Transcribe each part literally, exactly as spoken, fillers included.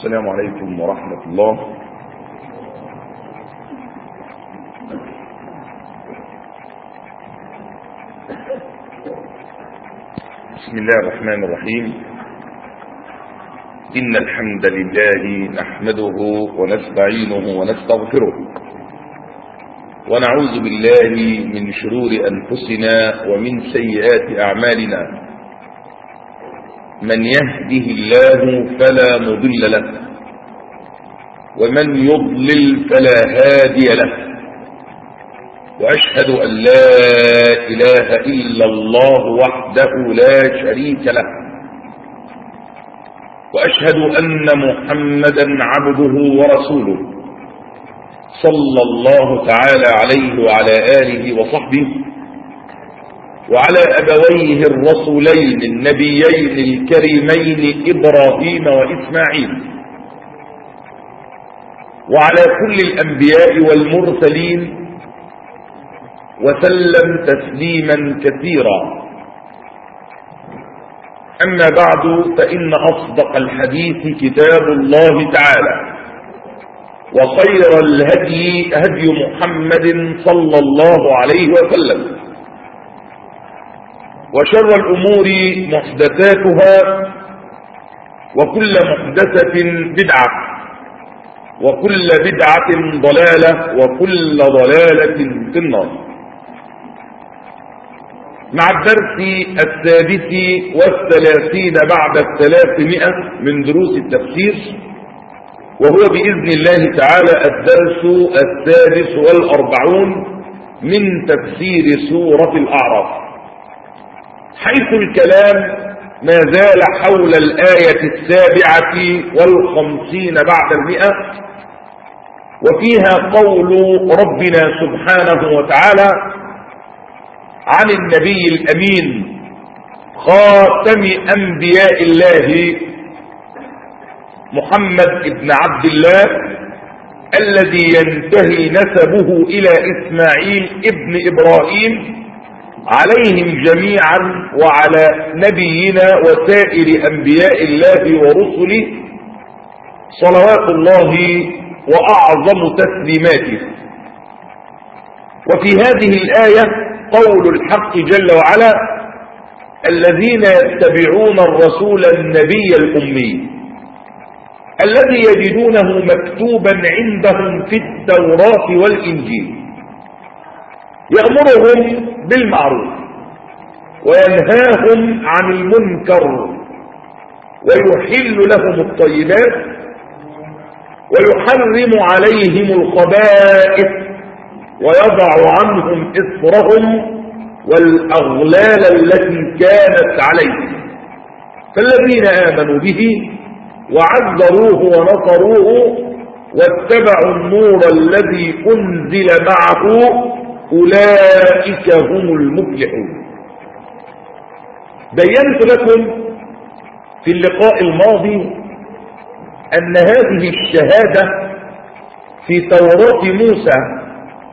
السلام عليكم ورحمة الله. بسم الله الرحمن الرحيم. إن الحمد لله نحمده ونستعينه ونستغفره ونعوذ بالله من شرور أنفسنا ومن سيئات أعمالنا. من يهده الله فلا مضل له ومن يضلل فلا هادي له، وأشهد أن لا إله إلا الله وحده لا شريك له، وأشهد أن محمدا عبده ورسوله صلى الله تعالى عليه وعلى آله وصحبه وعلى أبويه الرسولين النبيين الكريمين إبراهيم وإسماعيل، وعلى كل الأنبياء والمرسلين، وسلم تسليما كثيرا. أما بعد، فإن أصدق الحديث كتاب الله تعالى، وخير الهدي هدي محمد صلى الله عليه وسلم، وشر الأمور محدثاتها، وكل محدثة بدعة، وكل بدعة ضلالة، وكل ضلالة في النار. مع الدرس السادس والثلاثين بعد الثلاثمائة من دروس التفسير، وهو بإذن الله تعالى الدرس السادس والأربعون من تفسير سورة الأعراف، حيث الكلام ما زال حول الآية السابعة والخمسين بعد المئة، وفيها قول ربنا سبحانه وتعالى عن النبي الأمين خاتم أنبياء الله محمد بن عبد الله الذي ينتهي نسبه إلى إسماعيل ابن إبراهيم عليهم جميعا، وعلى نبينا وسائر أنبياء الله ورسله صلوات الله وأعظم تسليماته. وفي هذه الآية قول الحق جل وعلا: الذين يتبعون الرسول النبي الأمي الذي يجدونه مكتوبا عندهم في التوراة والإنجيل، يأمرهم بالمعروف وينهاهم عن المنكر ويحل لهم الطيبات ويحرم عليهم الخبائث ويضع عنهم إصرهم والأغلال التي كانت عليهم. فالذين آمنوا به وعذروه ونصروه واتبعوا النور الذي أنزل معه أولئك هم المفلحون. بينت لكم في اللقاء الماضي أن هذه الشهادة في توراة موسى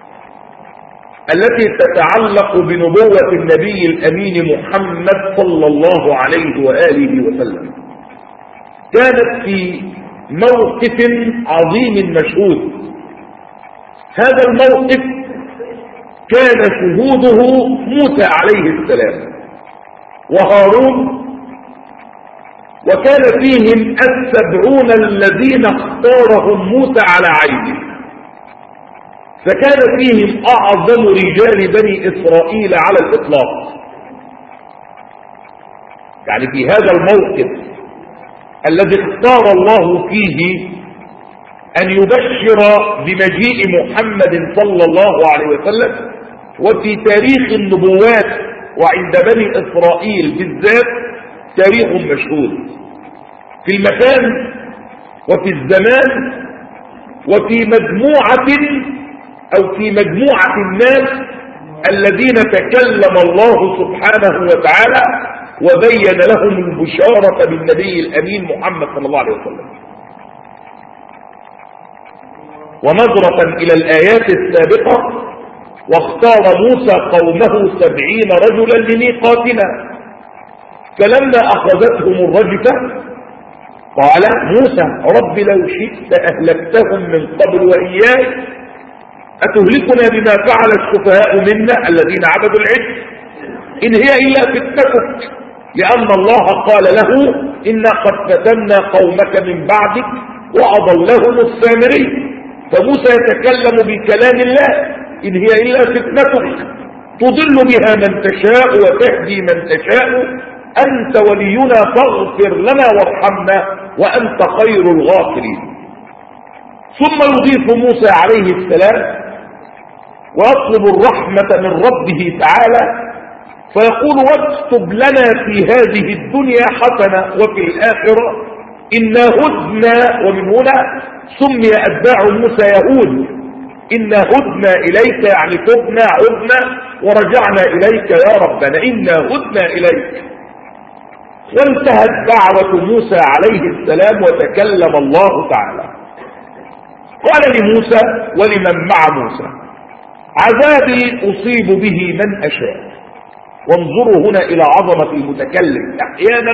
التي تتعلق بنبوة النبي الأمين محمد صلى الله عليه وآله وسلم كانت في موقف عظيم مشهود. هذا الموقف كان شهوده موسى عليه السلام وهارون، وكان فيهم السبعون الذين اختارهم موسى على عينه، فكان فيهم أعظم رجال بني إسرائيل على الإطلاق. يعني في هذا الموقف الذي اختار الله فيه أن يبشر بمجيء محمد صلى الله عليه وسلم، وفي تاريخ النبوات وعند بني إسرائيل بالذات تاريخ مشهود في المكان وفي الزمان وفي مجموعة أو في مجموعة الناس الذين تكلم الله سبحانه وتعالى وبين لهم البشارة بالنبي الأمين محمد صلى الله عليه وسلم. ونظرة إلى الآيات السابقة: واختار موسى قومه سبعين رجلا لميقاتنا، فلما أخذتهم الرجفة قال موسى رب لو شئت أهلكتهم من قبل وإياي أتهلكنا بما فعل السفهاء منا الذين عبدوا العجل إن هي إلا فتنتك لأن الله قال له إنا قد فتنا قومك من بعدك وأضلهم السامري. فموسى يتكلم بكلام الله إن هي إلا فتنتك تضل بها من تشاء وتهدي من تشاء أنت ولينا فاغفر لنا وارحمنا وأنت خير الغافرين. ثم يضيف موسى عليه السلام ويطلب الرحمة من ربه تعالى فيقول واكتب لنا في هذه الدنيا حسنة وفي الآخرة إنا هدنا. ومن هنا سمي أتباع موسى يهود. إنا هدنا إليك يعني تبنا عدنا ورجعنا إليك يا ربنا إنا هدنا إليك. وانتهت دعوة موسى عليه السلام وتكلم الله تعالى قال لموسى ولمن مع موسى عذابي أصيب به من أشاء. وانظروا هنا إلى عظمة المتكلم. أحيانا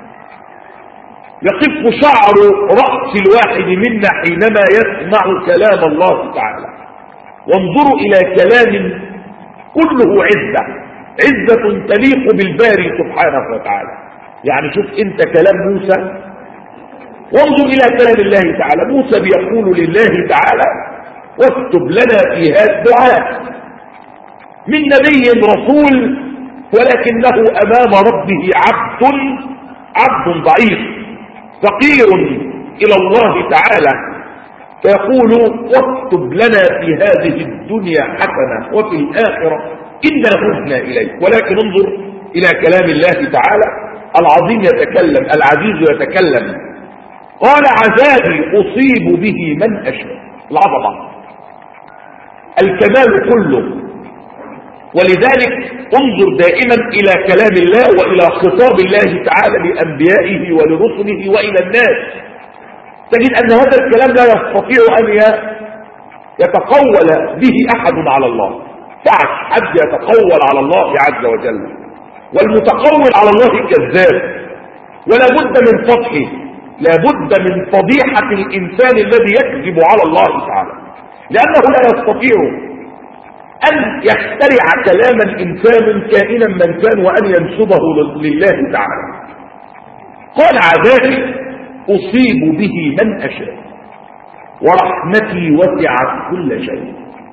يقف شعر رأس الواحد منا حينما يسمع كلام الله تعالى. وانظروا إلى كلام كله عزة عزة تليق بالباري سبحانه وتعالى. يعني شوف انت كلام موسى وانظر إلى كلام الله تعالى. موسى بيقول لله تعالى واكتب لنا في هذا الدعاء من نبي رسول ولكنه أمام ربه عبد عبد ضعيف فقير إلى الله تعالى فيقول واكتب لنا في هذه الدنيا حسنة وفي الآخرة إنا هدنا إليك. ولكن انظر إلى كلام الله تعالى العظيم يتكلم العزيز يتكلم قال عذابي أصيب به من أشاء. العظمة الكمال كله. ولذلك انظر دائما إلى كلام الله وإلى خطاب الله تعالى لأنبيائه ولرسله وإلى الناس تجد أن هذا الكلام لا يستطيع أن يتقول به أحد على الله. تعش حد يتقول على الله عز وجل والمتقول على الله كذاب ولا بد من فضحه لا بد من فضيحة الإنسان الذي يكذب على الله تعالى لأنه لا يستطيع أن يخترع كلاما إنسان كائنا من كان وأن ينسبه لله تعالى. قال عذابي أصيب به من أشاء ورحمتي وسعت كل شيء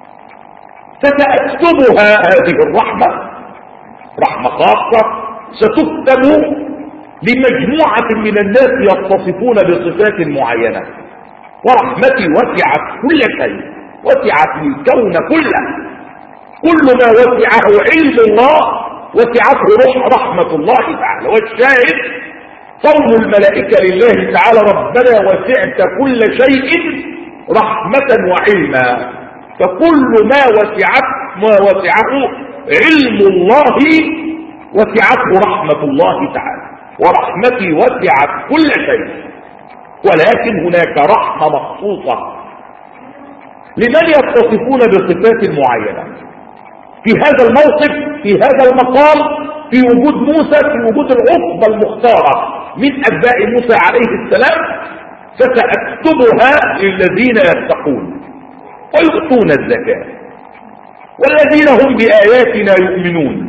فسأكتبها هذه الرحمة رحمة خاصة ستكتب لمجموعة من الناس يتصفون بصفات معينة. ورحمتي وسعت كل شيء وسعت الكون كله كل ما وسعه علم الله وسعته روح رحمة الله تعالى. والشاهد قول الملائكة لله تعالى ربنا وسعت كل شيء رحمة وعلما. فكل ما وسعت ما وسعه علم الله وسعته رحمة الله تعالى. ورحمتي وسعت كل شيء ولكن هناك رحمة مخصوصة لمن يتصفون بصفات معينة. في هذا الموقف في هذا المقام في وجود موسى في وجود العصبة المختارة من أتباع موسى عليه السلام فسأكتبها للذين يتقون ويؤتون الزكاة والذين هم بآياتنا يؤمنون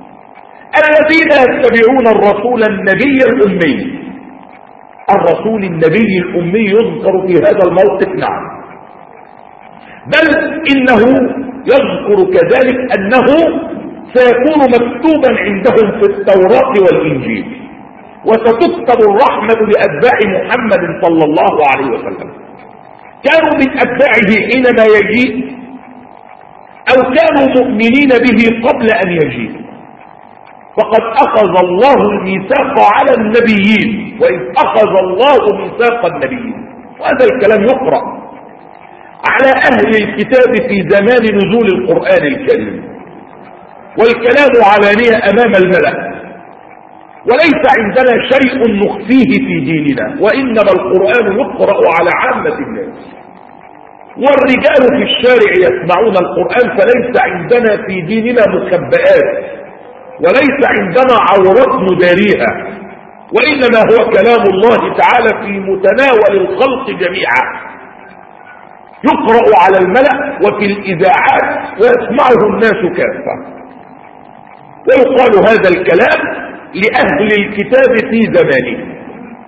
الذين يتبعون الرسول النبي الأمي. الرسول النبي الأمي يذكر في هذا الموقف نعم بل إنه يذكر كذلك أنه سيكون مكتوبا عندهم في التوراة والإنجيل وستكتب الرحمة لأتباع محمد صلى الله عليه وسلم. كانوا من أتباعه حينما يجيء أو كانوا مؤمنين به قبل أن يجيء. فقد أخذ الله الميثاق على النبيين وإذ أخذ الله ميثاق النبيين. وهذا الكلام يقرأ على أهل الكتاب في زمان نزول القرآن الكريم والكلام علانية أمام الملأ وليس عندنا شيء نخفيه في ديننا وإنما القرآن يقرأ على عامة الناس والرجال في الشارع يسمعون القرآن فليس عندنا في ديننا مخبئات وليس عندنا عورات نداريها وإنما هو كلام الله تعالى في متناول الخلق جميعا، يقرأ على الملأ وفي الإذاعات ويسمعه الناس كافة. ويقال هذا الكلام لأهل الكتاب في زمانه،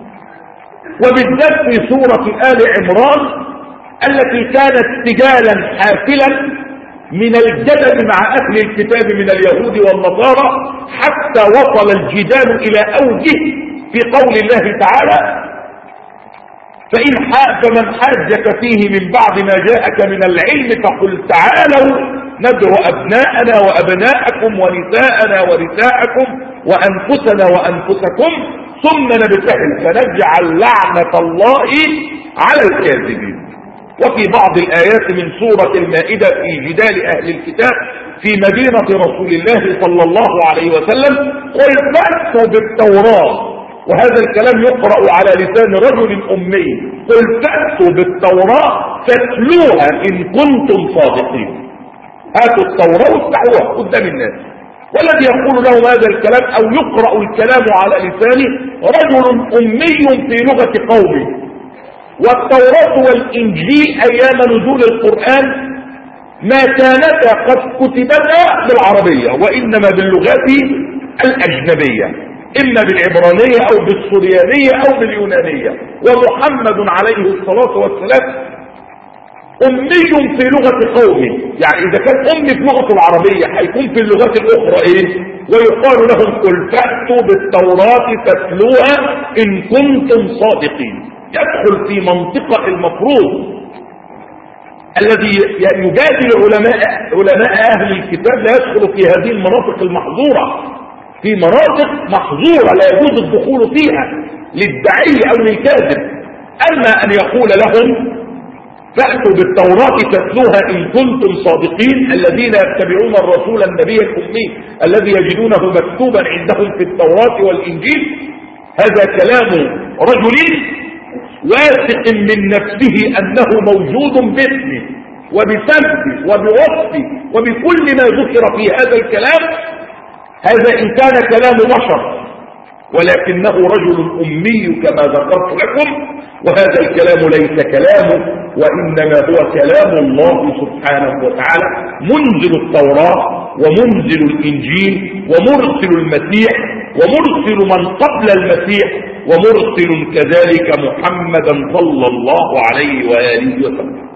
وبالذات في سورة آل عمران التي كانت سجالا حافلا من الجدل مع أهل الكتاب من اليهود والنصارى، حتى وصل الجدال إلى أوجه في قول الله تعالى: فإن فمن حاجك فيه من بعد ما جاءك من العلم فقل تعالوا ندعو أبناءنا وأبناءكم ونساءنا ونساءكم وأنفسنا وأنفسكم ثم نبتهل فنجعل لعنة الله على الكاذبين. وفي بعض الآيات من سورة المائدة في جدال أهل الكتاب في مدينة رسول الله صلى الله عليه وسلم: قل فأتوا بالتوراة، وهذا الكلام يقرأ على لسان رجل أمي: قل فأتوا بالتوراة فاتلوها إن كنتم صادقين. هاتوا التوراة وافتحوها قدام الناس. والذي يقول لهم هذا الكلام أو يقرأ الكلام على لسانه رجل أمي في لغة قومه. والتوراة والإنجيل أيام نزول القرآن ما كانتا قد كتبتا بالعربية، وإنما باللغات الأجنبية، إما بالعبرانية أو بالسريانية أو باليونانية. ومحمد عليه الصلاة والسلام أمي في لغة قومه، يعني إذا كان أمي في لغة العربية هيكون في اللغات الأخرى إيه؟ ويقال لهم: قل فأتوا بالتوراة فاتلوها إن كنتم صادقين. يدخل في منطقة المفروض الذي يجادل علماء علماء أهل الكتاب لا يدخل في هذه المناطق المحظورة، في مناطق محظورة لا يجوز الدخول فيها للدعي أو للكاذب. أما أن يقول لهم: فأتوا بالتوراة تتلوها إن كنتم صادقين، الذين يتبعون الرسول النبي الأمي الذي يجدونه مكتوبا عندهم في التوراة والإنجيل، هذا كلام رجل واثق من نفسه أنه موجود باسمه وبسمته وبوصفه وبكل ما ذكر في هذا الكلام. هذا إن كان كلام بشر، ولكنه رجل أمي كما ذكرت لكم، وهذا الكلام ليس كلامه، وإنما هو كلام الله سبحانه وتعالى منزل التوراة ومنزل الإنجيل ومرسل المسيح ومرسل من قبل المسيح ومرسل كذلك محمدا صلى الله عليه وآله وسلم.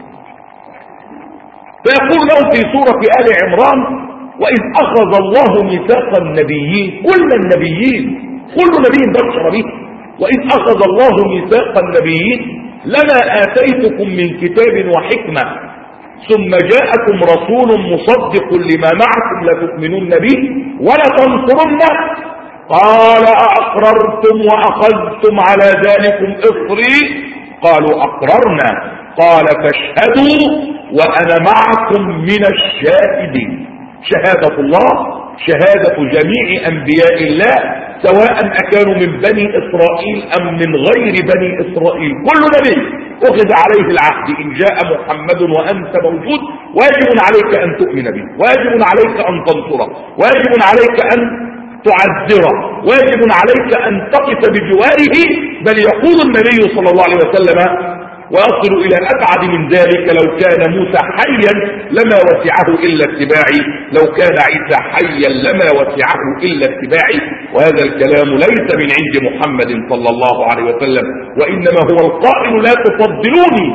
فيقول له في سورة آل عمران: وإذ أخذ الله ميثاق النبيين، كل النبيين كل نبي بشر به، وإذ أخذ الله ميثاق النبيين لما آتيتكم من كتاب وحكمة ثم جاءكم رسول مصدق لما معكم لتؤمنن به ولا تنصرنه قال أأقررتم وأخذتم على ذلكم إصري قالوا أقررنا قال فاشهدوا وأنا معكم من الشاهدين. شهادة الله شهادة جميع أنبياء الله سواء أكانوا من بني إسرائيل أم من غير بني إسرائيل، كل نبي أخذ عليه العهد إن جاء محمد وأنت موجود واجب عليك أن تؤمن به، واجب عليك أن تنصره، واجب عليك أن تعذره، واجب عليك أن تقف بجواره. بل يقول النبي صلى الله عليه وسلم ويصل إلى أبعد من ذلك: لو كان موسى حيا لما وسعه إلا اتباعي، لو كان عيسى حيا لما وسعه إلا اتباعي. وهذا الكلام ليس من عند محمد صلى الله عليه وسلم، وإنما هو القائل: لا تفضلوني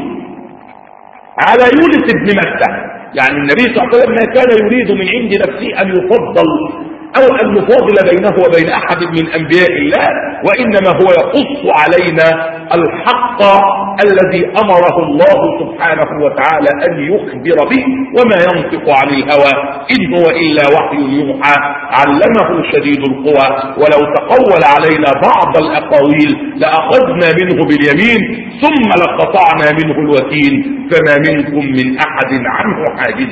على يونس بن متى. يعني النبي صلى الله عليه وسلم ما كان يريد من عند نفسه أن يفضل أو أن نفاضل بينه وبين أحد من أنبياء الله، وإنما هو يقص علينا الحق الذي أمره الله سبحانه وتعالى أن يخبر به، وما ينطق عن الهوى إن هو إلا وحي يوحى علمه شديد القوى ولو تقول علينا بعض الأقاويل لأخذنا منه باليمين ثم لقطعنا منه الوتين فما منكم من أحد عنه حاجز.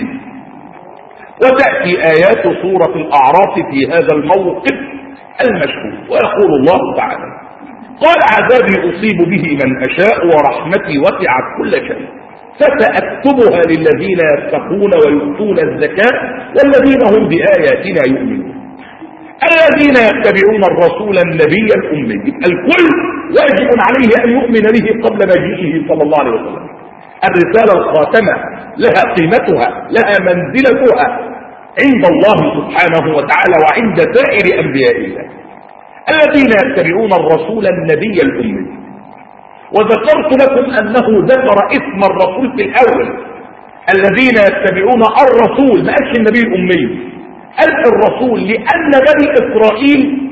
وتأتي آيات سورة الأعراف في هذا الموقف المشهور، ويقول الله تعالى: قال عذابي أصيب به من أشاء ورحمتي وسعت كل شيء فسأكتبها للذين يتقون ويؤتون الزكاة والذين هم بآياتنا يؤمنون. الذين يتبعون الرسول النبي الأمي. الكل واجب عليه أن يؤمن به قبل مجيئه صلى الله عليه وسلم. الرسالة الخاتمة لها قيمتها، لها منزلتها عند الله سبحانه وتعالى وعند سائر أنبياء الله. الذين يتبعون الرسول النبي الأمي. وذكرت لكم أنه ذكر اسم الرسول في الأول، الذين يتبعون الرسول، ما قالش النبي الأمي، قال الرسول لأن بني إسرائيل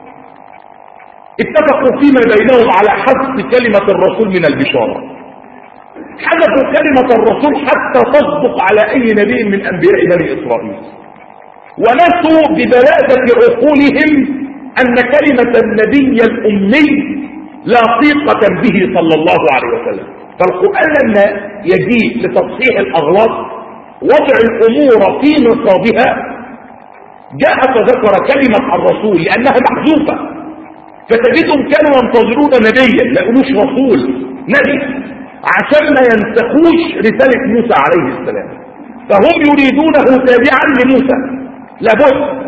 اتفقوا فيما بينهم على حذف كلمة الرسول من البشارة. حذفوا كلمة الرسول حتى تصدق على أي نبي من أنبياء بني إسرائيل، ونسوا ببلادة عقولهم أن كلمة النبي الأمي لا طيقة به صلى الله عليه وسلم. فالقرآن لما يجيء لتصحيح الأغلاط وضع الأمور في نصابها جاء فذكر كلمة الرسول لأنها محذوفة، فتجدهم كانوا ينتظرون نبيا ما يقولوش رسول نبي عشان ما ينسخوش رسالة موسى عليه السلام، فهم يريدونه تابعا لموسى لابد،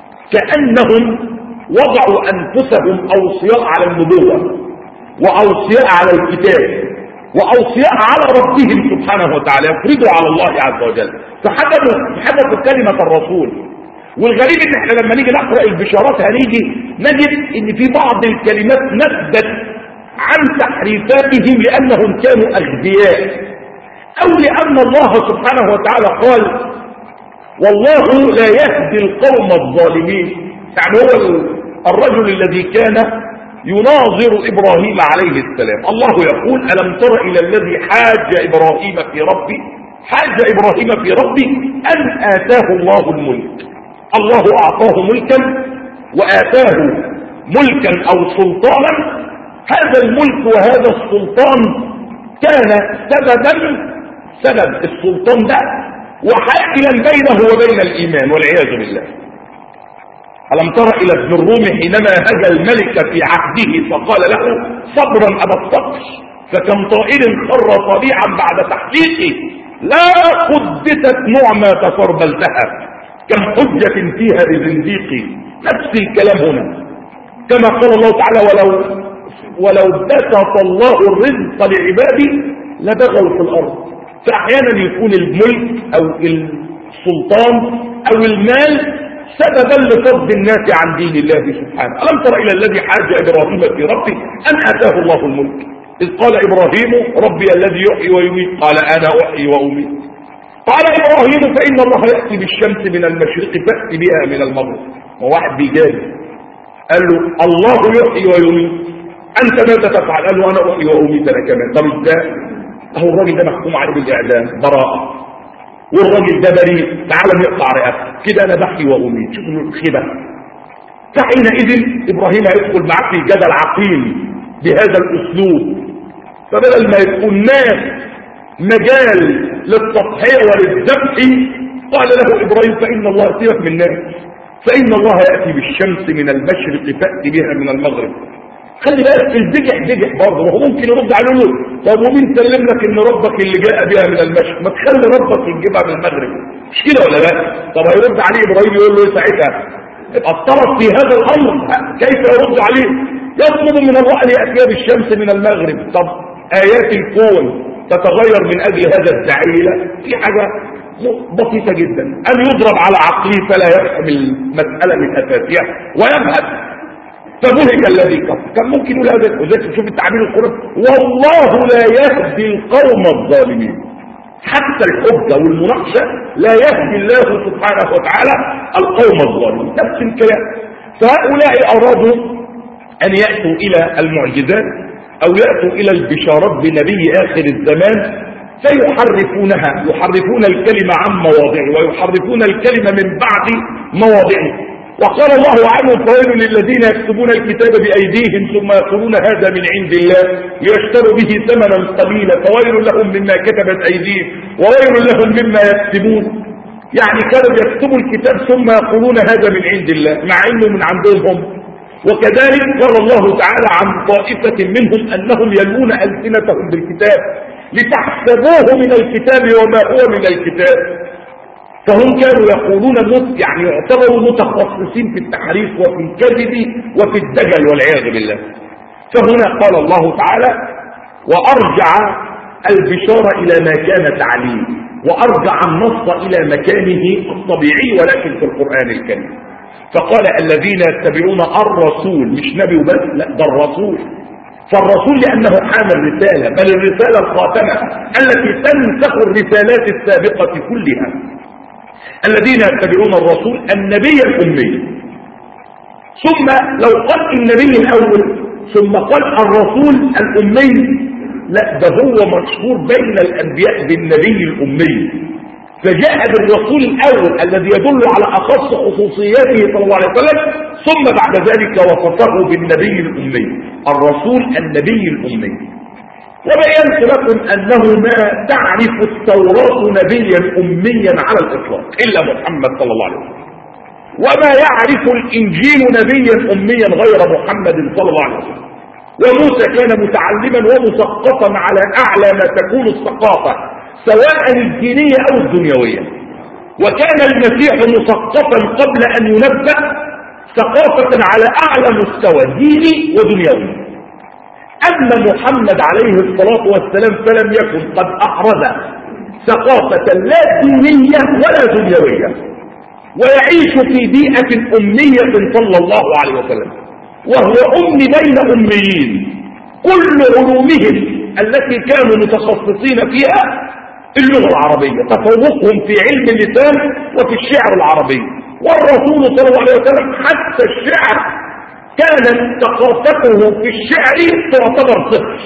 كأنهم وضعوا أنفسهم أوصياء على النبوة وأوصياء على الكتاب وأوصياء على ربهم سبحانه وتعالى، يفرضوا على الله عز وجل، فحدثوا كلمة الرسول. والغريب ان احنا لما نيجي نقرأ البشارات هنيجي نجد ان في بعض الكلمات نبت عن تحريفاتهم لأنهم كانوا أغبياء، أو لأن الله سبحانه وتعالى قال والله لا يهدي القوم الظالمين. يعني هو الرجل الذي كان يناظر إبراهيم عليه السلام، الله يقول ألم تر إلى الذي حاج إبراهيم في ربي حاج إبراهيم في ربي أن آتاه الله الملك. الله أعطاه ملكا وآتاه ملكا أو سلطانا، هذا الملك وهذا السلطان كان سببا سبب السلطان ده وحائلا بينه وبين الإيمان والعياذ بالله. ألم تر إلى ابن الروم حينما هجى الملك في عهده فقال له صبرا أبا الصبر، فكم طائر خر طبيعا بعد تحقيقه لا قدست نعمة تفربلتها، كم حجة فيها لزنديقي. نفس الكلام هنا كما قال الله تعالى ولو ولو بسط الله الرزق لعباده لبغوا في الأرض. فأحيانا يكون الملك أو السلطان أو المال سببا لصد الناس عن دين الله سبحانه. ألم تر إلى الذي حاج إبراهيم في ربه أن آتاه الله الملك، إذ قال إبراهيم ربي الذي يحيي ويميت قال أنا أحيي وأميت. قال إبراهيم فإن الله يأتي بالشمس من المشرق فأتي بها من المغرب. وواحد بيجاري قال له الله يحيي ويميت أنت ماذا تفعل؟ قال له أنا أحيي وأميت أنا كمان. طب إزاي؟ أهو الراجل ده محكوم عليه بالإعدام براءة، والراجل ده بريء تعال نقطع رئته كده أنا بحيي وأميت. شوف الخيبة. فحينئذ إبراهيم يدخل معك في جدل عقيم بهذا الأسلوب، فبدل ما يكون ناس مجال للتضحية وللذبح قال له إبراهيم فإن الله سيبك من الناس، فإن الله يأتي بالشمس من المشرق فأتي بها من المغرب. خلي بالك البجح بجح برضه، وهو ممكن يرد عليه له طب ومين سلم لك ان ربك اللي جاء بها من المشرق؟ ما تخلي ربك يجيبها من المغرب، مش كده ولا لا؟ طب هيرد عليه ابراهيم يقول له ايه ساعتها؟ يبقى الطرف في هذا الامر كيف يرد عليه؟ يطلب من الله ان ياتي بالشمس من المغرب. طب ايات الكون تتغير من اجل هذا الدعيله؟ في حاجه بسيطه جدا، ان يضرب على عقله فلا يفهم المساله من اساسها ويذهب. فبهك الذي كفر. كان ممكن يقول هذا وزي تشوف التعبير القرآن والله لا يهدي القوم الظالمين. حتى الحجة والمناقشة لا يهدي الله سبحانه وتعالى القوم الظالمين. نفس الكلام. فهؤلاء أرادوا أن يأتوا إلى المعجزات أو يأتوا إلى البشارات بنبي آخر الزمان فيحرفونها، يحرفون الكلمة عن مواضعه ويحرفون الكلمة من بعد مواضعه. وقال الله عنه فويل للذين يكتبون الكتاب بأيديهم ثم يقولون هذا من عند الله ليشتروا به ثمنا قليلا فويل لهم مما كتبت أيديهم وويل لهم مما يكتبون. يعني كانوا يكتبوا الكتاب ثم يقولون هذا من عند الله مع انه من عندهم هم. وكذلك قال الله تعالى عن طائفة منهم أنهم يلوون ألسنتهم بالكتاب لتحسبوه من الكتاب وما هو من الكتاب. فهم كانوا يقولون يعني يعتبروا متخصصين في التحريف وفي الكذب وفي الدجل والعياذ بالله. فهنا قال الله تعالى وأرجع البشارة إلى ما كان تعليم، وأرجع النص إلى مكانه الطبيعي ولكن في القرآن الكريم. فقال الذين يتبعون الرسول، مش نبي وبس، لا ده الرسول. فالرسول لأنه حامل رسالة، بل الرسالة الخاتمة التي تنسخ الرسالات السابقة كلها. الذين يتبعون الرسول النبي الأمي، ثم لو قال النبي الأول ثم قال الرسول الأمي، لا ده هو مشهور بين الأنبياء بالنبي الأمي، فجاء بالرسول الأول الذي يدل على أخص خصوصياته صلى الله عليه وسلم، ثم بعد ذلك وصفه بالنبي الأمي، الرسول النبي الأمي. وبينت لكم أنه ما تعرف التوراة نبيا أميا على الإطلاق إلا محمد صلى الله عليه وسلم، وما يعرف الإنجيل نبيا أميا غير محمد صلى الله عليه وسلم. وموسى كان متعلما ومثقفا على أعلى ما تكون الثقافة سواء الدينية أو الدنيوية، وكان المسيح مثقفا قبل أن ينبأ ثقافة على أعلى مستوى ديني ودنيوي. أما محمد عليه الصلاة والسلام فلم يكن قد أحرز ثقافة لا دينية ولا دنيوية، ويعيش في بيئة أمية صلى الله عليه وسلم، وهو أم بين أميين كل علومهم التي كانوا متخصصين فيها اللغة العربية، تفوقهم في علم اللسان وفي الشعر العربي. والرسول صلى الله عليه وسلم حتى الشعر كانت ثقافته في الشعر تعتبر صفر،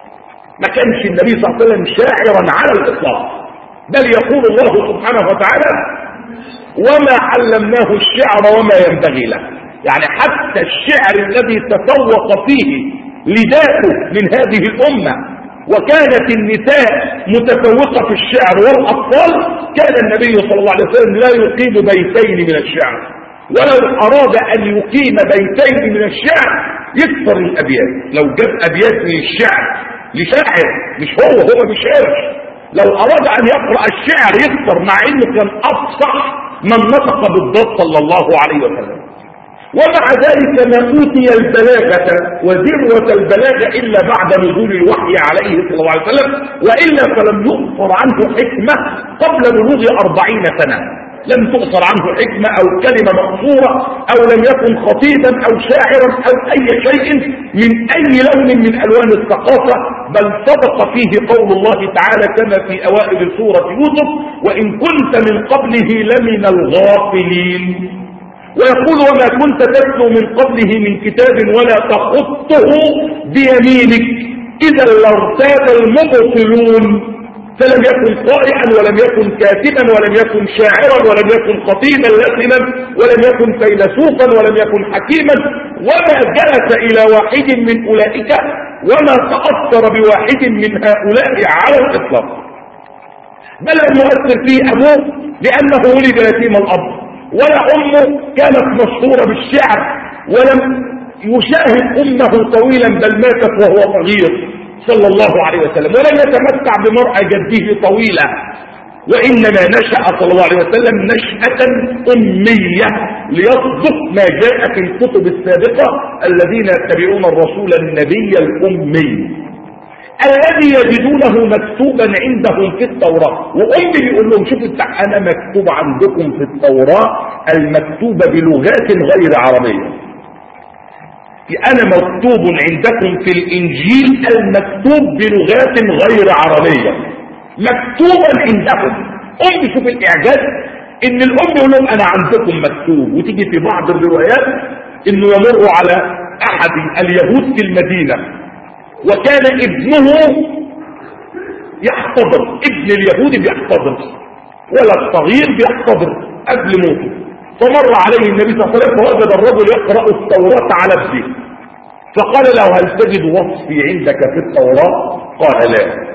ما كانش النبي صلى الله عليه وسلم شاعرا على الإطلاق، بل يقول الله سبحانه وتعالى وما علمناه الشعر وما ينبغي له. يعني حتى الشعر الذي تفوق فيه لذاته من هذه الأمة وكانت النساء متفوقة في الشعر والأطفال، كان النبي صلى الله عليه وسلم لا يقيم بيتين من الشعر، ولو أراد أن يقيم بيتين من الشعر يكثر الأبيات. لو جاب أبيات من الشعر لشاعر مش هو هو بشعرش، لو أراد أن يقرأ الشعر يكثر، مع أنه كان أفصح من نطق بالضبط صلى الله عليه وسلم. ومع ذلك ما أوتي البلاغة وذروة البلاغة إلا بعد نزول الوحي عليه صلى الله عليه وسلم، وإلا فلم يؤثر عنه حكمة قبل بلوغ أربعين سنة، لم تؤثر عنه حكمة أو كلمة مقصورة، أو لم يكن خطيبا أو شاعرا أو أي شيء من أي لون من ألوان الثقافة، بل صدق فيه قول الله تعالى كما في أوائل سورة يوسف وإن كنت من قبله لمن الغافلين. ويقول وما كنت تتلو من قبله من كتاب ولا تخطه بيمينك إذا لارتاب المبطلون. فلم يكن قارئا ولم يكن كاتبا ولم يكن شاعرا ولم يكن خطيبا لسنا ولم يكن فيلسوفا ولم يكن حكيما، وما جلس إلى واحد من أولئك وما تأثر بواحد من هؤلاء على الإطلاق، بل لم يؤثر فيه أبوه لأنه ولد يتيم الأب، ولا أمه كانت مشهورة بالشعر، ولم يشاهد أمه طويلا بل ماتت وهو صغير صلى الله عليه وسلم، ولم يتمتع بمرأة جده طويلة، وإنما نشأ صلى الله عليه وسلم نشأة أمية ليصدق ما جاء في الكتب السابقة الذين يتبعون الرسول النبي الأمي الذي يجدونه مكتوبا عندهم في التوراة. وأمي بيقول لهم شوفوا أنا مكتوب عندكم في التوراة المكتوبة بلغات غير عربية، أنا مكتوب عندكم في الإنجيل المكتوب بلغات غير عربية مكتوبا عندكم. أمي شوف الإعجاز إن الأم يقول لهم أنا عندكم مكتوب، وتيجي في بعض الروايات إنه يمر على أحد اليهود في المدينة وكان ابنه يحتضر، ابن اليهود بيحتضر، ولد صغير بيحتضر قبل موته، فمر عليه النبي صلى الله عليه وسلم فوجد الرجل يقرأ التوراة على ابنه، فقال له هل تجد وصفي عندك في التوراة؟ قال لا.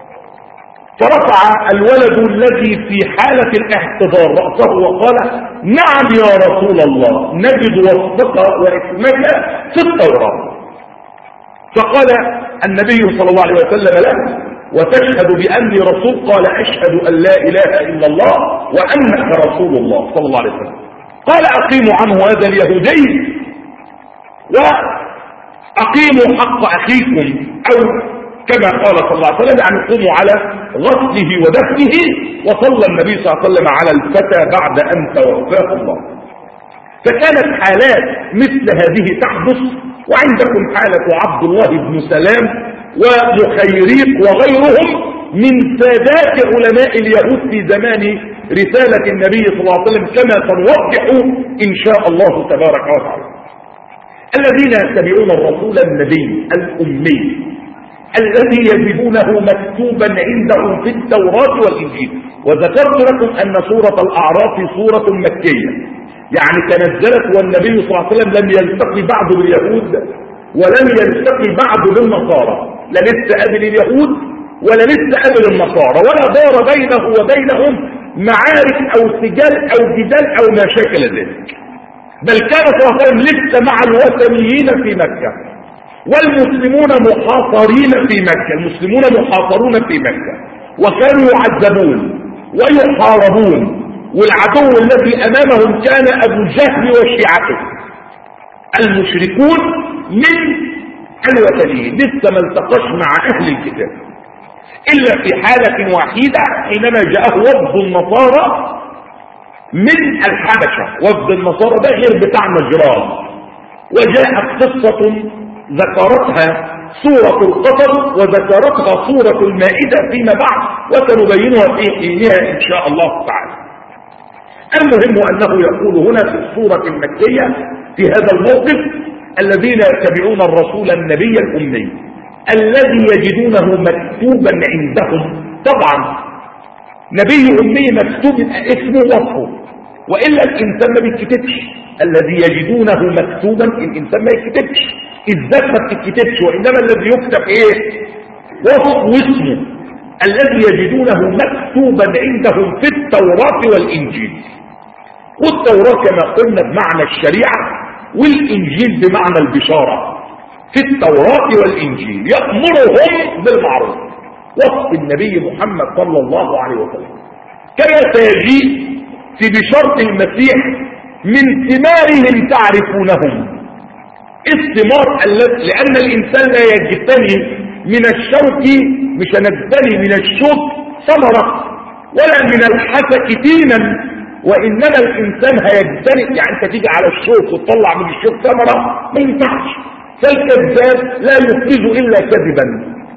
فرفع الولد الذي في حالة الاحتضار رأسه وقال نعم يا رسول الله نجد وصفك واسمك في التوراة. فقال النبي صلى الله عليه وسلم له وتشهد بأني رسول؟ قال أشهد أن لا إله إلا الله وأنك رسول الله صلى الله عليه وسلم. قال أقيموا عنه هذا اليهودي وأقيموا حق أخيكم، أو كما قال صلى الله عليه وسلم يعني قوموا على غسله ودفنه. وصلى النبي صلى الله عليه وسلم على الفتى بعد أن توفاه الله. فكانت حالات مثل هذه تحدث. وعندكم حالة عبد الله بن سلام ومخيريق وغيرهم من سادات علماء اليهود في زمان رسالة النبي صلى الله عليه وسلم كما سنوضح إن شاء الله تبارك وتعالى. الذين يتبعون الرسول النبي الأمي الذي يجدونه مكتوبا عندهم في التوراة والإنجيل. وذكرت لكم أن سورة الأعراف سورة مكية يعني تنزلت والنبي صلى الله عليه وسلم لم يلتقي بعد باليهود ولم يلتقي بعد بالنصارى، لا لسه قابل اليهود ولا لسه قابل النصارى، ولا دار بينه وبينهم معارك أو سجال أو جدال أو ما شاكل ذلك، بل كان صلى الله عليه وسلم لسه مع الوثنيين في مكة والمسلمون محاصرين في مكة. المسلمون محاصرون في مكة وكانوا يعذبون ويحاربون، والعدو الذي أمامهم كان أبو جهل وشيعته المشركون من الوثنيين. لسه ما التقاش مع أهل الكتاب إلا في حالة واحدة حينما جاءه وفد النصارى من الحبشة. وفد النصارى ده غير بتاع نجران. وجاءت قصة ذكرتها سورة القصص وذكرتها سورة المائدة فيما بعد وسنبينها في حينها إن شاء الله تعالى. المهم أنه يقول هنا في السورة المكية في هذا الموقف الذين يتبعون الرسول النبي الأمي الذي يجدونه مكتوبا عندهم. طبعا نبي أمي مكتوب اسمه وصفه، وإلا الإنسان ما بيتكتبش. الذي يجدونه مكتوبا الإنسان ما يتكتبش، الذات ما بتتكتبش، وإنما الذي يكتب إيه؟ وصف واسمه. الذي يجدونه مكتوبا عندهم في التوراة والإنجيل. والتوراة كما قلنا بمعنى الشريعة، والإنجيل بمعنى البشارة. في التوراة والإنجيل يأمرهم بالمعروف، وصف النبي محمد صلى الله عليه وسلم كما سيجيء في بشارة المسيح من ثمارهم تعرفونهم. الثمار لأن الإنسان لا يجتني من الشوك، مش هنجتني من الشوك ثمرة ولا من الحسك تينا، وإنما الإنسان هيجتني. يعني أنت تيجي على الشوك وتطلع من الشوك ثمرة ما ينفعش. فالكذاب لا يخرج إلا كذبا،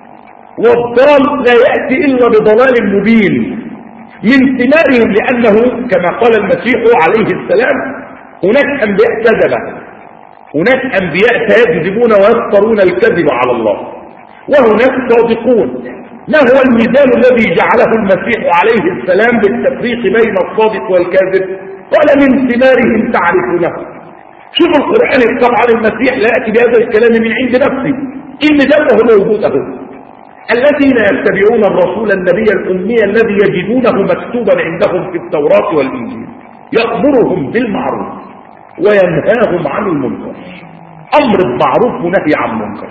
والضال لا يأتي إلا بضلال مبين. من ثمارهم لأنه كما قال المسيح عليه السلام هناك أنبياء كذبة، هناك أنبياء سيكذبون ويفترون الكذب على الله، وهناك صادقون. ما هو الميزان الذي جعله المسيح عليه السلام بالتفريق بين الصادق والكاذب؟ قال من ثمارهم تعرفونه. شوف القرآن طبعا المسيح لا يأتي بهذا الكلام من عند نفسه، إن دمه موجوده. الذين يتبعون الرسول النبي الأمي الذي يجدونه مكتوبا عندهم في التوراة والإنجيل يأمرهم بالمعروف وينهاهم عن المنكر. أمر بمعروف ونهي عن منكر،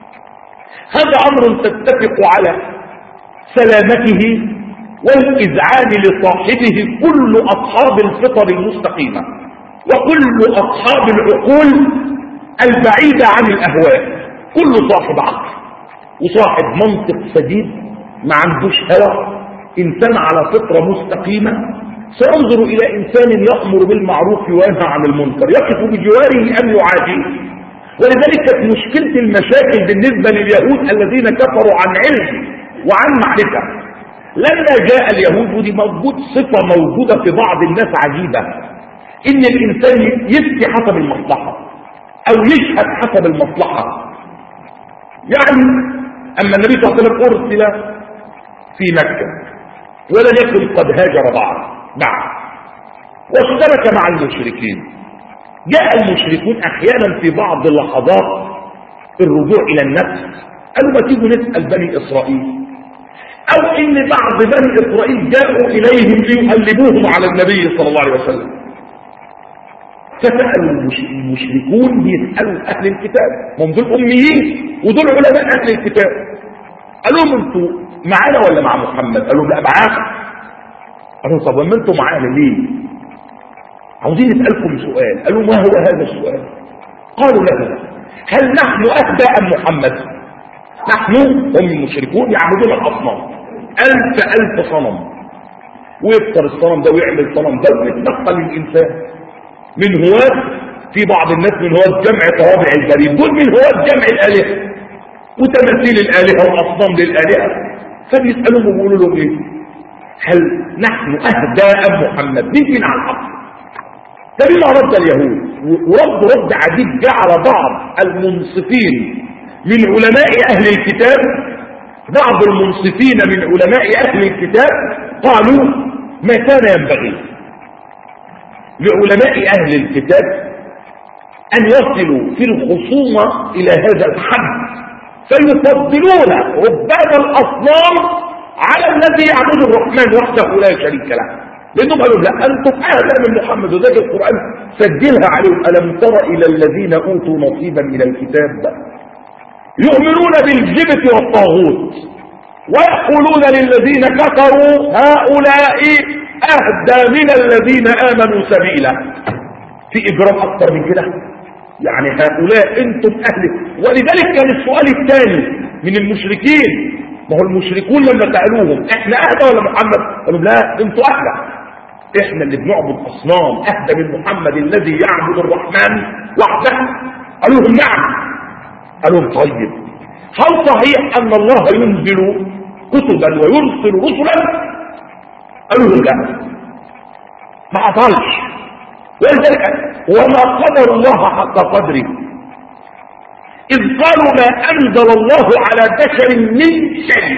هذا أمر تتفق على سلامته والإذعان لصاحبه كل أصحاب الفطر المستقيمة وكل أصحاب العقول البعيدة عن الأهواء. كل صاحب عقل وصاحب منطق سديد ما عندوش هوى، إنسان على فطرة مستقيمة سينظر إلى إنسان يأمر بالمعروف وينهى عن المنكر يقف بجواره أم يعاديه. ولذلك كانت مشكلة المشاكل بالنسبة لليهود الذين كفروا عن علم وعن معرفة. لما جاء اليهود، ودي موجود صفة موجودة في بعض الناس عجيبة، إن الإنسان يفتي حسب المصلحة أو يشهد حسب المصلحة. يعني أما النبي صلى الله عليه وسلم أرسل في مكة ولم يكن قد هاجر بعد بعد واشترك مع المشركين. جاء المشركون أحيانا في بعض اللحظات الرجوع إلى النفس، قالوا ما تيجوا نسأل بني إسرائيل، أو إن بعض بني إسرائيل جاءوا إليهم ليقلبوهم على النبي صلى الله عليه وسلم. فسألوا المشركون بيسألوا أهل الكتاب، هم دول أميين ودول علماء أهل الكتاب، قالوا لهم انتوا معانا ولا مع محمد؟ قالوا لا معاك. قالوا طب ما انتم معانا ليه؟ عاوزين نسألكم سؤال. قالوا ما هو هذا السؤال؟ قالوا له هل نحن أهدى أم محمد؟ نحن هم المشركون يعبدون الأصنام، ألف ألف صنم، ويفطر الصنم ده ويعمل صنم ده ويتنقل الإنسان من هواة، في بعض الناس من هواة جمع طوابع البريد، دول من هواة جمع الآلهة وتماثيل الآلهة والأصنام للآلهة. فبيسألوهم ويقولوا لهم إيه؟ هل نحن أهدى أم محمد؟ مين فينا على الحق؟ ده بما رد اليهود. ورد رد عجيب، جعل بعض المنصفين من علماء أهل الكتاب، بعض المنصفين من علماء أهل الكتاب قالوا ما كان ينبغي لعلماء أهل الكتاب أن يصلوا في الخصومة إلى هذا الحد فيفضلون عباد الأصنام على الذي يعبد الرحمن وحده لا شريك له، لأنهم قالوا لا أنتم أهدى من محمد. وذلك القرآن سجلها عليهم: ألم تر إلى الذين أوتوا نصيبا من الكتاب يؤمنون بالجبت والطاغوت ويقولون للذين كفروا هؤلاء أهدى من الذين آمنوا سبيلا. في إجرام أكثر من كده؟ يعني هؤلاء أنتم أهل. ولذلك كان السؤال الثاني من المشركين، ما هو المشركون لما سألوهم احنا أهدى ولا محمد؟ قالوا لا أنتم أهدى، احنا اللي بنعبد أصنام أهدى من محمد الذي يعبد الرحمن وحده. قالوا لهم نعم. قالوا لهم طيب هل صحيح أن الله ينزل كتبا ويرسل رسلا؟ قالوا لهم لا ما حصلش. ولذلك وما قدر الله حق قدره إذ قالوا ما أنزل الله على بشر من شيء.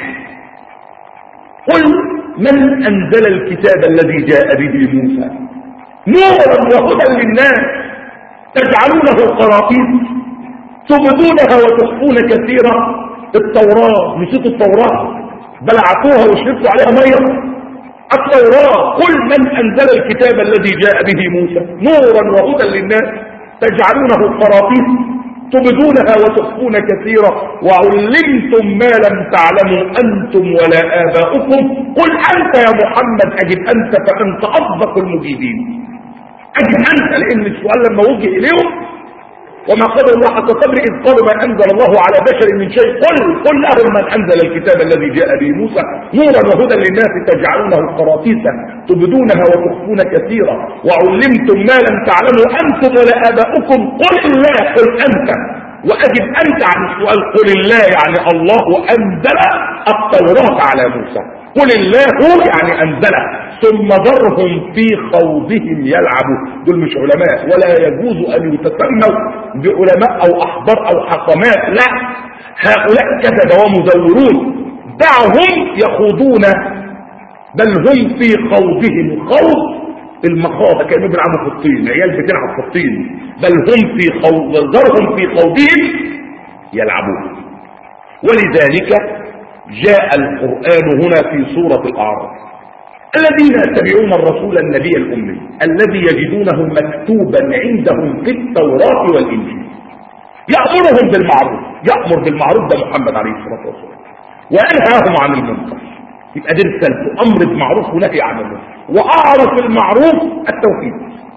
قل من أنزل الكتاب الذي جاء به موسى نورا وهدى للناس تجعلونه قراطيس تبدونها وتخفون كثيرا. التوراة نسيتوا التوراة؟ بلعتوها وشربتوا عليها ميه. التوراة قل من أنزل الكتاب الذي جاء به موسى نورا وهدى للناس تجعلونه قراطيس تبدونها وتخفون كثيرا وعلمتم ما لم تعلموا أنتم ولا آباؤكم قل أنت يا محمد أجب أنت فأنت أصدق المجيبين. أجب أنت، لأن السؤال لما وجه إليهم وما قدر الله حق قدره إذ قالوا ما أنزل الله على بشر من شيء قل قل لهم من أنزل الكتاب الذي جاء به موسى نورا وهدى للناس تجعلونه قراطيس تبدونها وتخفون كثيرا وعلمتم ما لم تعلموا أنتم ولا آباؤكم قل الله قل أنت. وأجب أنت عن السؤال قل الله يعني الله أنزل التوراة على موسى، قل الله يعني أنزله، ثم ذرهم في خوضهم يلعبوا. دول مش علماء ولا يجوز أن يتسموا بعلماء أو أحبار أو حكماء، لا، هؤلاء كذب ومزورون. دعهم يخوضون بل هم في خوضهم خوض المخاض كأنهم بيلعبوا في الطين، عيال بتلعب في الطين. بل هم في خوض ذرهم في خوضهم يلعبون. ولذلك جاء القرآن هنا في سورة الأعراف: الذين يتبعون الرسول النبي الأمي الذي يجدونه مكتوبا عندهم في التوراة والإنجيل يأمرهم بالمعروف. يأمر بالمعروف ده محمد عليه الصلاة والسلام، وينهاهم عن المنكر. يبقى دي رسالته، أمر بالمعروف ونهي عن المنكر. وأعرف المعروف التوحيد.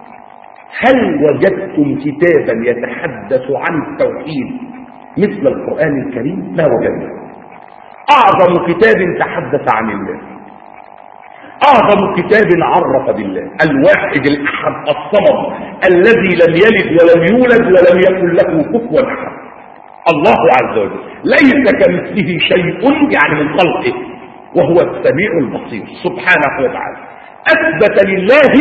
هل وجدتم كتابا يتحدث عن التوحيد مثل القرآن الكريم؟ لا وجدنا. أعظم كتاب تحدث عن الله، أعظم كتاب عرف بالله الواحد الأحد الصمد الذي لم يلد ولم يولد ولم يكن له كفوا أحد. الله عز وجل ليس كمثله شيء يعني من خلقه وهو السميع البصير سبحانه وتعالى. أثبت لله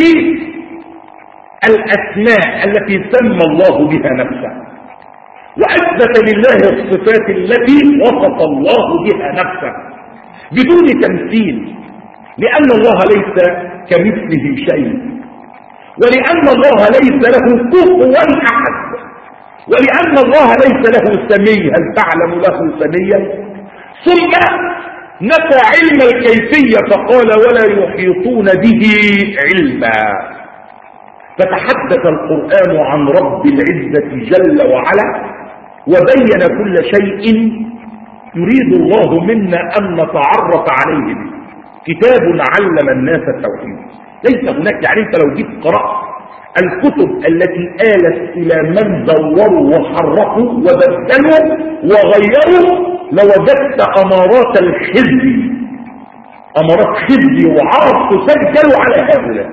الأسماء التي سمى الله بها نفسه، وأثبت لله الصفات التي وصف الله بها نفسه بدون تمثيل، لأن الله ليس كمثله شيء، ولأن الله ليس له كفوا أحد، ولأن الله ليس له سمي. هل تعلم له سميا؟ ثم نفى علم الكيفية فقال ولا يحيطون به علما. فتحدث القرآن عن رب العزة جل وعلا وبين كل شيء يريد الله منا أن نتعرف عليه به. كتاب علم الناس التوحيد. ليس هناك، يعني أنت لو جيت قرأت الكتب التي آلت إلى من زوروا وحرفوا وبدلوا وغيروا لوجدت أمارات الخزي، أمارات خزي وعرض تسجل على هؤلاء.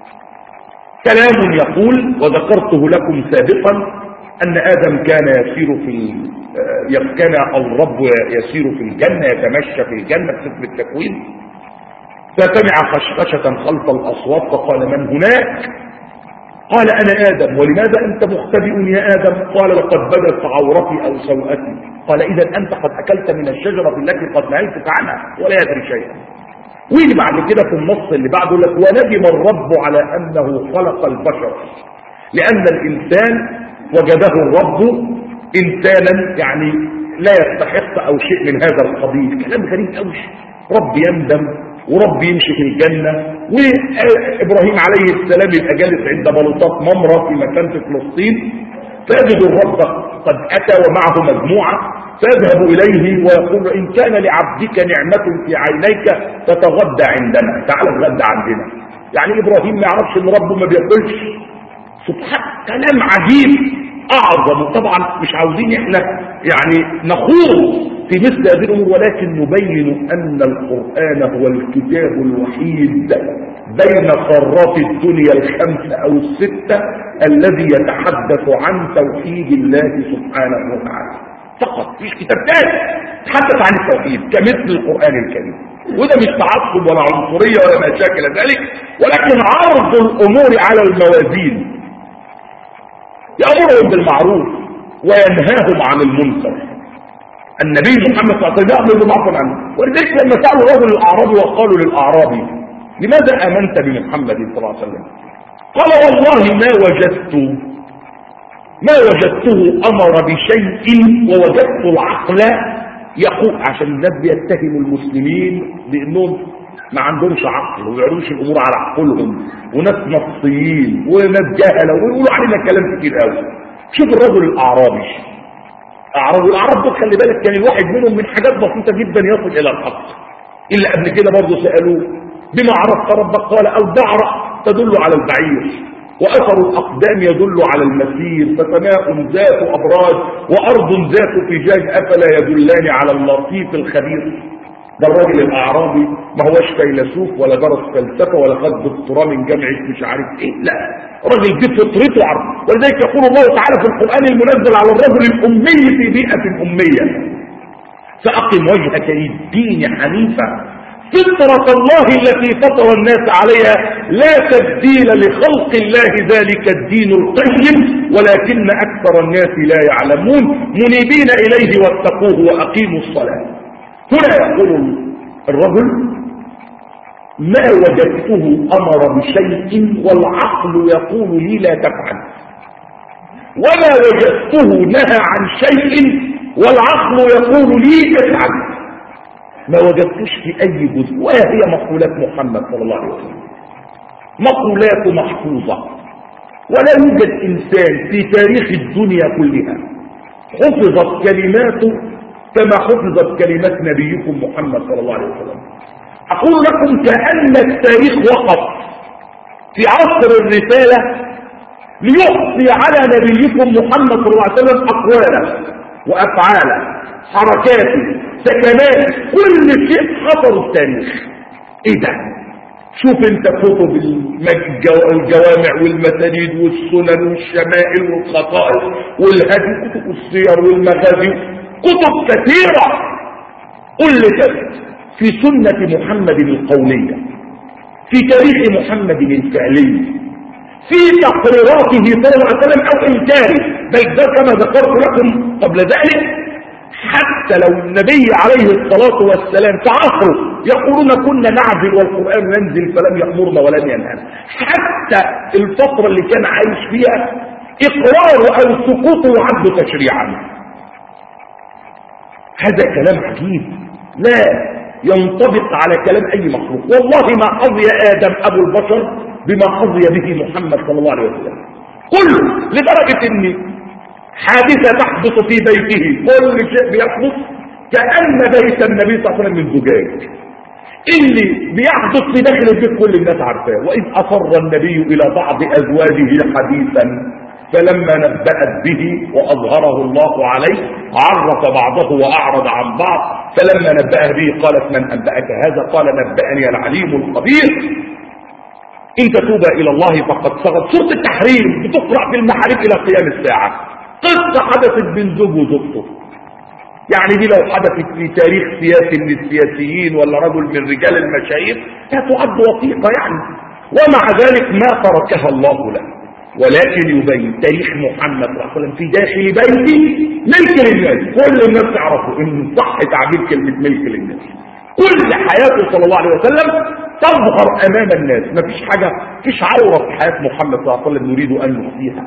كلام يقول وذكرته لكم سابقا أن آدم كان يسير في كان الرب يسير في الجنة، يتمشى في الجنة في سفر التكوين، فسمع خشخشة خلف الأصوات فقال من هناك؟ قال أنا آدم. ولماذا أنت مختبئ يا آدم؟ قال لقد بدت عورتي أو سوءتي. قال إذا أنت قد أكلت من الشجرة التي قد نهيتك عنها ولا يدري شيئا. ويجي بعد كده في النص اللي بعده لك وندم الرب على أنه خلق البشر، لأن الإنسان وجده الرب إنسانا يعني لا يستحق أو شيء من هذا القبيل. كلام غريب قوي. رب يندم ورب يمشي في الجنة، وإبراهيم عليه السلام يبقى جالس عند بلوطات ممرة في مكان في فلسطين، فيجد الرب قد أتى ومعه مجموعة، فيذهب إليه ويقول إن كان لعبدك نعمة في عينيك فتغدى عندنا، تعال اتغدى عندنا. يعني إبراهيم ما يعرفش إن ربه ما بياكلش. سبحان، كلام عجيب أعظم. طبعا مش عاوزين إحنا يعني نخوض في مثل هذه الأمور، ولكن نبين أن القرآن هو الكتاب الوحيد بين قارات الدنيا الخمسة أو الستة الذي يتحدث عن توحيد الله سبحانه وتعالى فقط. مش كتاب ثاني يتحدث عن التوحيد كمثل القرآن الكريم. وده مش تعصب ولا عنصرية ولا ما شاكل ذلك، ولكن عرض الأمور على الموازين. يأمرهم بالمعروف وينهاهم عن المنكر. النبي محمد صلى الله عليه وسلم يأمر بالمعروف عنه. ولذلك لما سألوا رجل الأعرابي وقالوا للأعرابي لماذا آمنت بمحمد صلى الله عليه وسلم؟ قال والله ما وجدت ما وجدته أمر بشيء ووجدت العقل يقول. عشان الناس بيتهموا المسلمين بأنهم ما عندهمش عقل ويعرضوش الأمور على عقولهم، وناس نصيين وناس جهلة ويقولوا علينا كلام كتير قوي. شوف الرجل الأعرابي، أعراب الأعراب دول خلي بالك كان الواحد منهم من حاجات بسيطة جدا يصل إلى الحق. إلا قبل كده برضه سألوه بما عرفت ربك؟ قال البعرة تدل على البعير، وأثر الأقدام يدل على المسير، فسماء ذات أبراج وأرض ذات فجاج أفلا يدلان على اللطيف الخبير. ده الراجل الأعرابي ما هوش فيلسوف ولا درس فلسفة ولا خد دكتوراه من جامعة مش عارف إيه، لا، راجل دي فطرته عرض. ولذلك يقول الله تعالى في القرآن المنزل على الرجل الأمي في بيئة أمية فأقم وجهك للدين حنيفا فطرة الله التي فطر الناس عليها لا تبديل لخلق الله ذلك الدين القيم ولكن أكثر الناس لا يعلمون منيبين إليه واتقوه وأقيموا الصلاة. هنا يقول الرجل ما وجدته أمر بشيء والعقل يقول لي لا تفعل، وما وجدته نهى عن شيء والعقل يقول لي افعل. ما وجدتش في أي جزء، وهي مقولات محمد صلى الله عليه وسلم، مقولات محفوظة. ولا يوجد إنسان في تاريخ الدنيا كلها حفظت كلماته كما حفظت كلمات نبيكم محمد صلى الله عليه وسلم. أقول لكم كأن التاريخ وقف في عصر الرسالة ليحصي على نبيكم محمد صلى الله عليه وسلم أقواله وأفعاله حركاته سكناته كل شيء حصل التاريخ. إيه ده؟ شوف انت كتب الجوامع والمسانيد والسنن والشمائل والخصائص والهدي، كتب السير والمغازي، كتب كثيرة ألفت في سنة محمد القولية، في تاريخ محمد الفعلي، في تقريراته صلى الله عليه وسلم أو إنكاره. بل ده كما ذكرت لكم قبل ذلك حتى لو النبي عليه الصلاة والسلام في عصره يقولون كنا نعزل والقرآن ينزل فلم يأمرنا ولم ينهانا، حتى الفترة اللي كان عايش فيها إقراره أو سقوطه يعد تشريعا. هذا كلام عجيب لا ينطبق على كلام أي مخلوق. والله ما حظي آدم أبو البشر بما حظي به محمد صلى الله عليه وسلم كله، لدرجة أن حادثة تحدث في بيته كل شيء بيحدث كأن بيت النبي صلى الله عليه وسلم من زجاج، اللي بيحدث في داخل البيت كل الناس عارفاه. وإذ أصر النبي إلى بعض أزواجه حديثا فلما نبأت به وأظهره الله عليه عرف بعضه وأعرض عن بعض، فلما نبأه به قالت من أنبأك هذا؟ قال نبأني العليم الخبير. إن تتوبا إلى الله فقد صغت. سورة التحريم بتقرأ في المحارم إلى قيام الساعة. قصة حدثت بين زوج وزوجته، يعني دي لو حدثت في تاريخ سياسي من السياسيين ولا رجل من رجال المشايخ لا تعد وثيقة يعني، ومع ذلك ما تركها الله له، ولكن يبين تاريخ محمد صلى الله عليه وسلم في داخل بيته ملك للناس، كل الناس تعرفه ان صح تعبير كلمة ملك للناس. كل حياته صلى الله عليه وسلم تظهر امام الناس، ما فيش حاجة، فيش عورة في حياة محمد صلى الله عليه وسلم نريد ان نخفيها.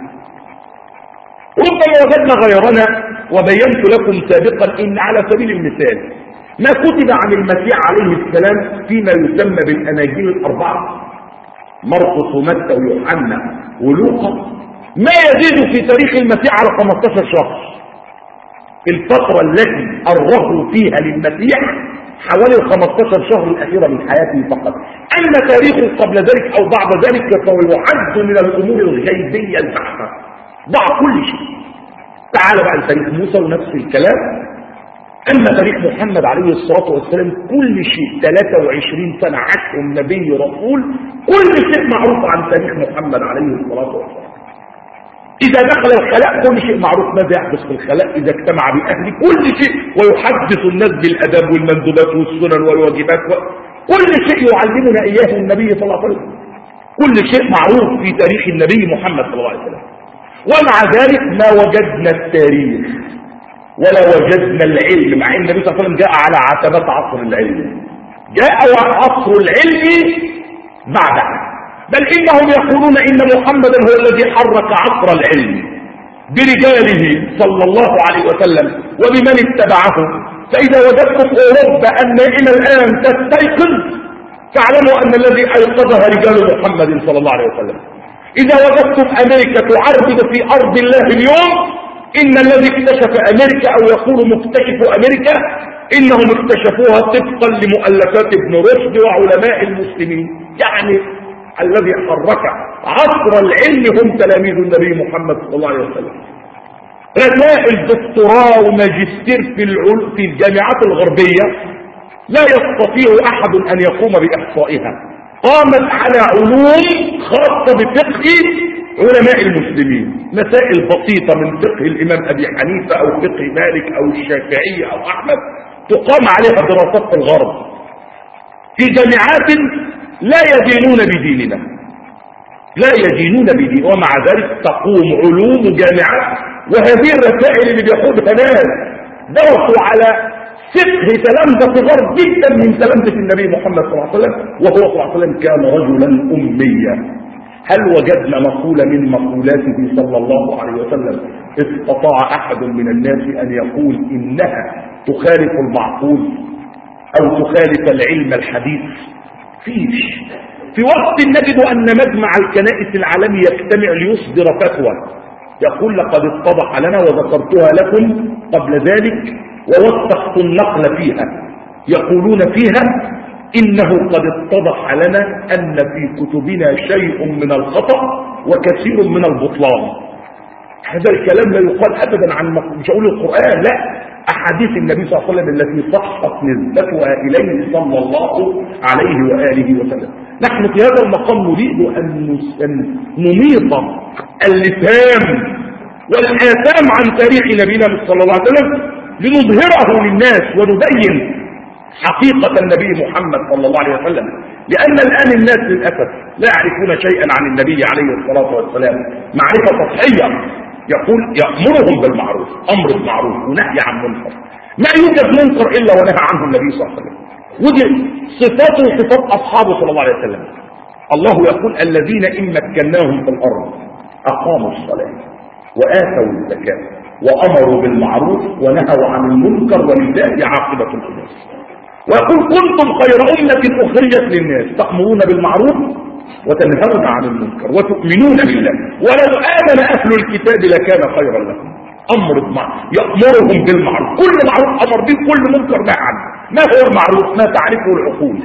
ربما وجدنا غيرنا، وبينت لكم سابقا ان على سبيل المثال ما كتب عن المسيح عليه السلام فيما يسمى بالاناجيل الاربعه مرقس ومتى ويوحنا ولوقا ما يزيد في تاريخ المسيح على خمستاشر شهر. الفتره التي ارغبوا فيها للمسيح حوالي الخمستاشر شهر الاخيره من حياته فقط. اما تاريخه قبل ذلك او بعد ذلك فهو يعد من الامور الغيبيه البحته، ضع كل شيء. تعال بقى لتاريخ موسى ونفس الكلام. اما تاريخ محمد عليه الصلاه والسلام كل شيء ثلاثة وعشرين سنه عاشه النبي رسول، كل شيء معروف عن تاريخ محمد عليه الصلاه والسلام. اذا دخل الخلاء كل شيء معروف ماذا يحدث في الخلاء، اذا اجتمع باهله كل شيء، ويحدث الناس بالاداب والمندوبات والسنن والواجبات و... كل شيء يعلمنا اياه النبي صلى الله عليه وسلم. كل شيء معروف في تاريخ النبي محمد صلى الله عليه وسلم. ومع ذلك ما وجدنا التاريخ ولا وجدنا العلم، مع ان النبي صلى الله عليه وسلم جاء على عتبات عصر العلم، جاء عصر العلم بعده، بل انهم يقولون ان محمدا هو الذي حرك عصر العلم برجاله صلى الله عليه وسلم وبمن اتبعه. فاذا وجدتم اوروبا النائمه الان تستيقظ فاعلموا ان الذي ايقظها رجال محمد صلى الله عليه وسلم. إذا وجدتم أمريكا تعربد في أرض الله اليوم، إن الذي اكتشف أمريكا أو يقول مكتشف أمريكا إنهم اكتشفوها طبقا لمؤلفات ابن رشد وعلماء المسلمين، يعني الذي حرك عصر العلم هم تلاميذ النبي محمد صلى الله عليه وسلم. رسائل دكتوراه وماجستير في في الجامعات الغربية لا يستطيع أحد أن يقوم بإحصائها، قامت على علوم خاصة بفقه علماء المسلمين، مسائل بسيطة من فقه الإمام أبي حنيفة أو فقه مالك أو الشافعي أو أحمد تقام عليها دراسات في الغرب في جامعات لا يدينون بديننا، لا يدينون بدين، ومع ذلك تقوم علوم جامعات. وهذه الرسائل اللي بياخدها ناس درسوا على فقه تلامذة غرب جدا من تلامذة النبي محمد صلى الله عليه وسلم، وهو صلى الله عليه وسلم كان رجلا أميا. هل وجدنا مقولة من مقولاته صلى الله عليه وسلم استطاع أحد من الناس أن يقول إنها تخالف المعقول أو تخالف العلم الحديث؟ فيش. في وقت نجد أن مجمع الكنائس العالمي يجتمع ليصدر فتوى يقول لقد اتضح لنا، وذكرتها لكم قبل ذلك ووثقت النقل فيها، يقولون فيها إنه قد اتضح لنا أن في كتبنا شيء من الخطأ وكثير من البطلان. هذا الكلام لا يقال أبدا عن مش أقول القرآن، لا، أحاديث النبي صلى الله عليه وسلم التي صحت نسبتها إليه صلى الله عليه وآله وسلم. نحن في هذا المقام نريد أن نميط اللثام والآثام عن تاريخ نبينا صلى الله عليه وسلم لنظهره للناس ونبين حقيقة النبي محمد صلى الله عليه وسلم، لأن الآن الناس للأسف لا يعرفون شيئا عن النبي عليه الصلاة والسلام معرفة سطحية. يقول يأمرهم بالمعروف، أمر بالمعروف ونهي عن منكر، ما يوجد منكر إلا ونهى عنه النبي صلى الله عليه وسلم. ودي صفاته وصفات أصحابه صلى الله عليه وسلم. الله يقول الذين إن مكناهم في الأرض أقاموا الصلاة وآتوا الزكاة وأمروا بالمعروف ونهوا عن المنكر ولله عاقبة الأمور. ويقول كنتم خير أمة أخرجت للناس تأمرون بالمعروف وتنهون عن المنكر وتؤمنون بالله ولو آمن أهل الكتاب لكان خيرا لكم. امر يأمرهم بالمعروف، كل معروف امر به، كل منكر نهى عنه. ما هو المعروف؟ ما تعرفه العقول.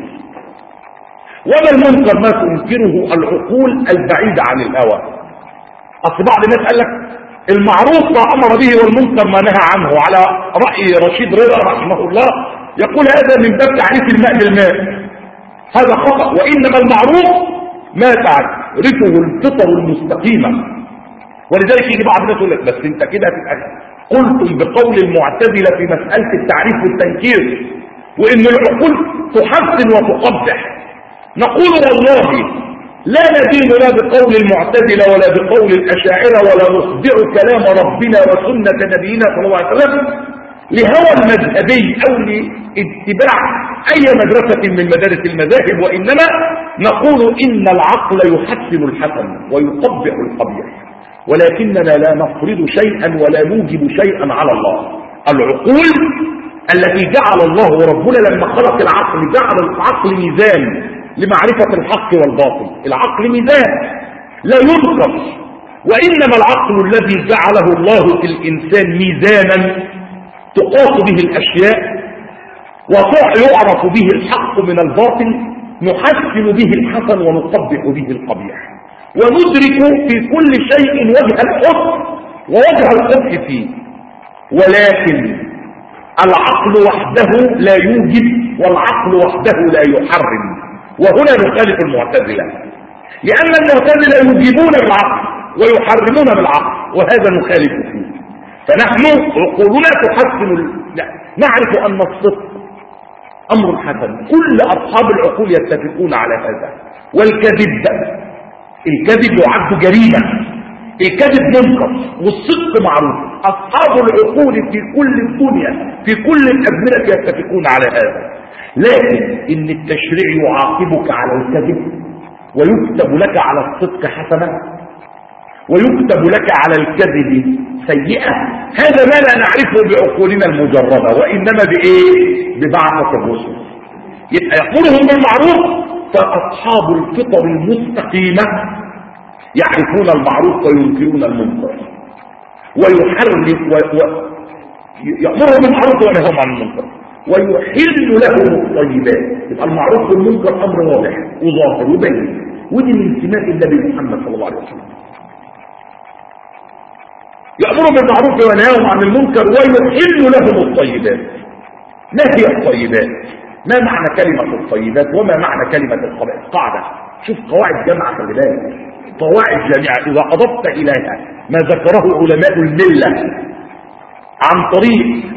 وما المنكر؟ ما تنكره العقول البعيدة عن الهوى. اصل بعض الناس قال لك المعروف ما امر به والمنكر ما نهى عنه، على رأي رشيد رضا رحمه الله يقول هذا من باب تعريف الماء بالماء، هذا خطأ. وانما المعروف ما تعرفه الفطر المستقيمة. ولذلك يجي بعض الناس يقول لك بس انت كده هتبقى قلتم بقول المعتزلة في مسألة التعريف والتنكير، وان العقول تحسن وتقبح. نقول والله لا ندين لا بقول المعتزلة ولا بقول الأشاعرة، ولا نخضع كلام ربنا وسنة نبينا صلى الله عليه وسلم لهوى المذهبي أو لاتباع أي مدرسة من مدارس المذاهب، وإنما نقول إن العقل يحسن الحسن ويقبح القبيح، ولكننا لا نفرض شيئا ولا نوجب شيئا على الله. العقول التي جعل الله ربنا لما خلق العقل جعل العقل ميزان لمعرفة الحق والباطل. العقل ميزان لا ينقص، وإنما العقل الذي جعله الله في الإنسان ميزانا تقاس به الأشياء ويعرف به الحق من الباطل، نحسن به الحسن ونقبح به القبيح، وندرك في كل شيء وجه الحسن ووجه القبح فيه. ولكن العقل وحده لا يوجب، والعقل وحده لا يحرم. وهنا نخالف المعتزلة، لأن المعتزلة يوجبون بالعقل ويحرمون بالعقل، وهذا نخالف فيه. فنحن عقولنا تحسن ال... نعرف أن الصدق أمر حسن، كل أصحاب العقول يتفقون على هذا. والكذب الكذب يعد جريمة، الكذب منكر والصدق معروف. أصحاب العقول في كل الدنيا في كل الأزمنة يتفقون على هذا. لكن إن التشريع يعاقبك على الكذب ويكتب لك على الصدق حسنة ويكتب لك على الكذب سيئة، هذا ما لا نعرفه بعقولنا المجردة، وإنما بإيه؟ ببعثة الرسل. يبقى يأمرهم بالمعروف، فأصحاب الفطر المستقيمة يعرفون المعروف وينكرون المنكر، ويحرم يأمرهم بالمعروف وينهاهم عن المنكر، ويحل لهم الطيبات. يبقى المعروف والمنكر امر واضح وظاهر وبين، ودي من سمات النبي محمد صلى الله عليه وسلم. يأمرهم بالمعروف وينهاهم عن المنكر ويحل لهم الطيبات. ما هي الطيبات؟ ما معنى كلمة الطيبات وما معنى كلمة الخبائث؟ قاعدة، شوف قواعد جامعة، خلي بالك، قواعد جامعة إذا أضفت إليها ما ذكره علماء الملة عن طريق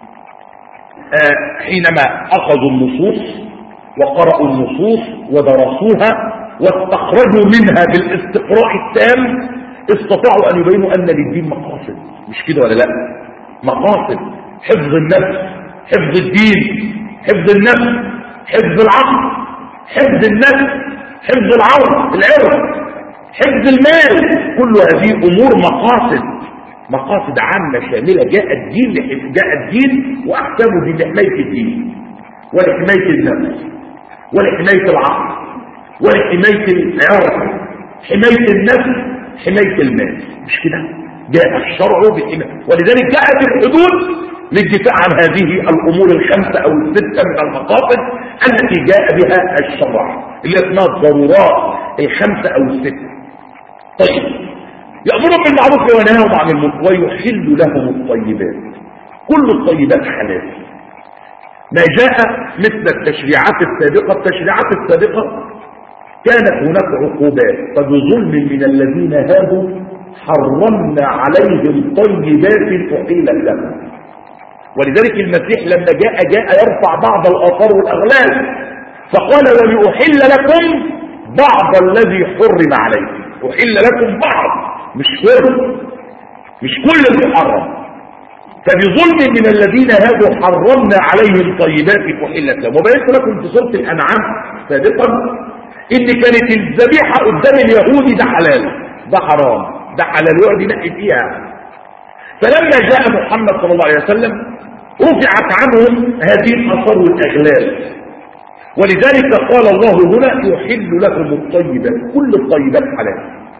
آه حينما أخذوا النصوص وقرأوا النصوص ودرسوها واستخرجوا منها بالاستقراء التام، استطاعوا أن يبينوا أن للدين مقاصد. مش كده ولا لا؟ مقاصد: حفظ النفس، حفظ الدين، حفظ النفس، حفظ العقل، حفظ النفس، حفظ العرض العرض، حفظ المال. كل هذه أمور مقاصد، مقاصد عامة شاملة. جاء الدين جاء الدين وأحكامه لحماية الدين ولحماية النفس ولحماية العقل ولحماية العرض، حماية النفس، حماية المال. مش كده؟ جاء الشرع بحماية، ولذلك جاءت الحدود للدفاع عن هذه الأمور الخمسة أو الستة من المقاصد التي جاء بها الشرع، اللي اسمها الضرورات الخمسة أو الستة. طيب، يأمرهم بالمعروف وينهاهم عن المنكر ويحل لهم الطيبات. كل الطيبات حلال. ما جاء مثل التشريعات السابقة، التشريعات السابقة كانت هناك عقوبات، فبظلم من الذين هادوا حرمنا عليهم طيبات أحلت لهم. ولذلك المسيح لما جاء جاء يرفع بعض الآثار والأغلال، فقال ولأحل لكم بعض الذي حرم عليكم. أحل لكم بعض، مش كل مش كل المحرم. فبظلم من الذين هادوا حرمنا عليهم طيبات أحلت لهم. وبينت لكم في سورة الأنعام سابقا إن كانت الذبيحة قدام اليهودي ده حلال، ده حرام، ده حلال، يقعد ينقي فيها. فلما جاء محمد صلى الله عليه وسلم رفعت عنهم هذه الآثار والأغلال. ولذلك قال الله هنا يحل لكم الطيبات، كل الطيبات حلال.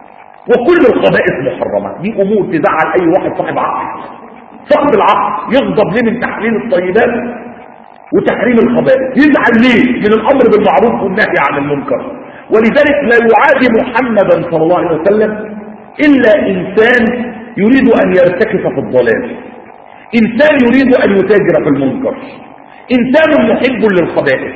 وكل الخبائث محرمة. دي أمور تزعل أي واحد صاحب عقل. صاحب العقل يغضب ليه من تحليل الطيبات وتحريم الخبائث؟ يزعل ليه من الأمر بالمعروف والنهي عن المنكر؟ ولذلك لا يعادي محمدا صلى الله عليه وسلم إلا إنسان يريد أن يرتكب في الضلال، إنسان يريد أن يتاجر في المنكر، إنسان محب للخبائث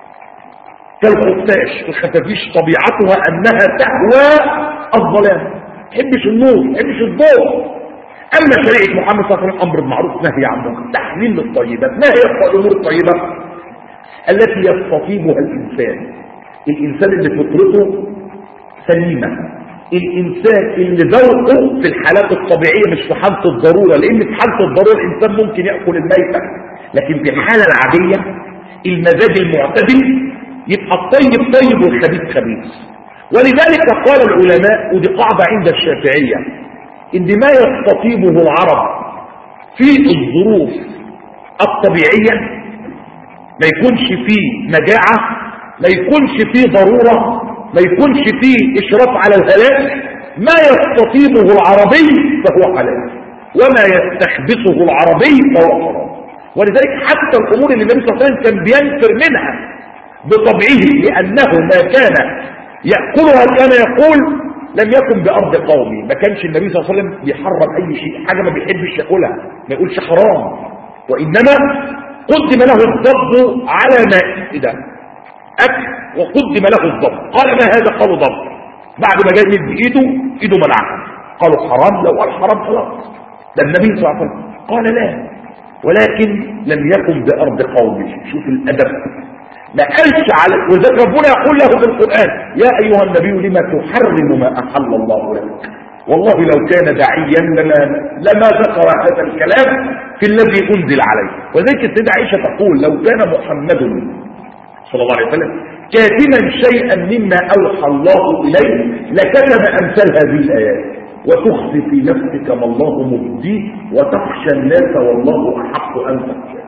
كالخفاش. الخفافيش طبيعتها أنها تهوى الظلام، تحبش النور، تحبش الضوء. أما شريعة محمد صلى الله عليه وسلم أمر بالمعروف نهي عن المنكر، تحليل للطيبات. ما هي الأمور الطيبة؟ التي يستطيبها الإنسان، الإنسان اللي فطرته سليمة، الإنسان اللي ذوقه في الحالات الطبيعية مش في حالة الضرورة، لأن في حالة الضرورة الإنسان ممكن يأكل الميتة، لكن في الحالة العادية المزاج المعتدل يبقى الطيب طيب والخبيث خبيث. ولذلك قال العلماء، ودي قاعدة عند الشافعية، إن ما يستطيبه العرب في الظروف الطبيعية ما يكونش فيه مجاعة، ما يكونش فيه ضرورة، ما يكونش فيه إشراف على الهلاك، ما يستطيبه العربي فهو حلال، وما يستخبثه العربي فهو حرام. ولذلك حتى الأمور اللي النبي صلى الله عليه وسلم كان بينفر منها بطبعه لأنه ما كان يأكلها كان يقول لم يكن بأرض قومي. ما كانش النبي صلى الله عليه وسلم بيحرم أي شيء، حاجة ما بيحبش يأكلها ما يقولش حرام، وإنما قدم له الضب على مائدة أكل وقدم له الضب، قال ما هذا؟ قالوا ضب. بعد ما جاء يد بإيده إيده منعها، قالوا حرام. لو قال حرام خلاص، ده النبي صلى الله عليه وسلم قال لا، ولكن لم يكن بأرض قومي. شوف الأدب، ما قالش على. وذلك ربنا يقول له في القرآن يا أيها النبي لما تحرم ما أحل الله لك. والله لو كان داعيا لما, لما ذكر هذا الكلام في الذي أنزل عليه. وذلك السيدة عائشة تقول لو كان محمد صلى الله عليه وسلم كاتما شيئا مما أوحى الله إليه لكتب أمثال هذه الآيات وتخفي في نفسك ما الله مبديه وتخشى الناس والله أحق أن تخشى.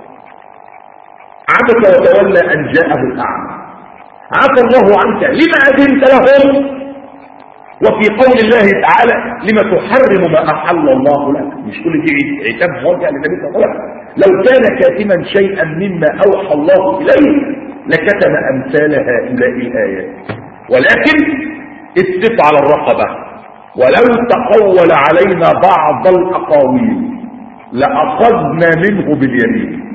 عبس وتولى أن جاءه الأعمى. عفى الله عنك لما أذنت لهم. وفي قول الله تعالى لما تحرم ما أحل الله لك. مش كل دي عتاب موجه للنبي صلى الله عليه وسلم. لو كان كاتما شيئا مما أوحى الله إليه لكتب أمثال هؤلاء الآيات ولكن استف على الرقبة. ولو تقول علينا بعض الأقاويل لأخذنا منه باليمين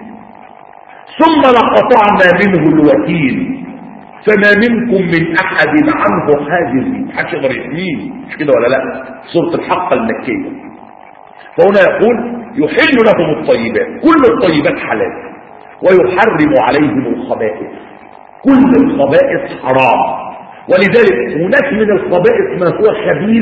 ثم لقطعنا منه الوكيل فما منكم من أحد عنه حاجزين. محدش يقدر يحميه، مش كده ولا لا؟ سورة الحق المكية. فهنا يقول يحل لهم الطيبات، كل الطيبات حلال، ويحرم عليهم الخبائث، كل الخبائث حرام. ولذلك هناك من الخبائث ما هو خبيث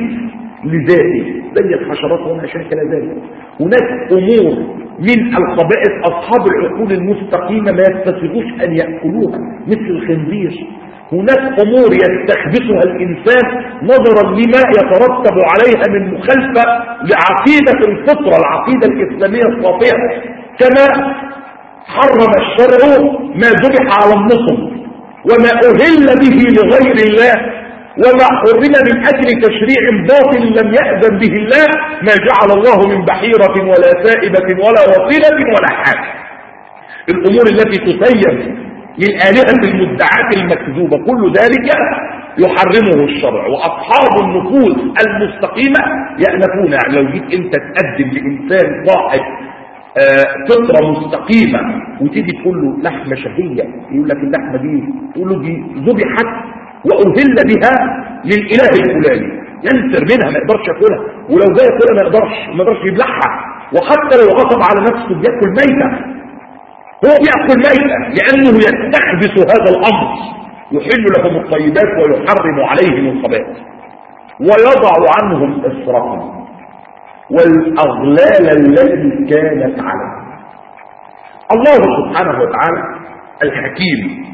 لذاته زي الحشرات وما شاكل ذلك. هناك امور من الخبائث اصحاب العقول المستقيمه ما يستسيغوش ان ياكلوها مثل الخنزير. هناك امور يستخبثها الانسان نظرا لما يترتب عليها من مخالفه لعقيده الفطره العقيده الاسلاميه الصافيه، كما حرم الشرع ما ذبح على النصب وما أهل به لغير الله وما حرم من أجل تشريع باطل لم يأذن به الله، ما جعل الله من بحيرة ولا سائبة ولا وصيلة ولا حاجة. الأمور التي تسيب للآلهة المدعاة المكذوبة كل ذلك يحرمه الشرع. وأصحاب النفوس المستقيمة يأنفون. يعني لو جيت أنت تقدم لإنسان صاحب آه فطرة مستقيمة وتيجي تقول له لحمة شهية، يقول لك اللحمة دي، تقول له دي ذبحت وأهل بها للإله الفلاني، ينفر منها ما يقدرش ياكلها، ولو جاي ياكلها ما يقدرش ما يقدرش يبلعها. وحتى لو غصب على نفسه بياكل ميتة، هو بياكل ميتة لأنه يستحدث هذا الأمر. يحل لهم الطيبات ويحرم عليهم الخبائث ويضع عنهم إصرهم والأغلال التي كانت عليه. الله سبحانه وتعالى الحكيم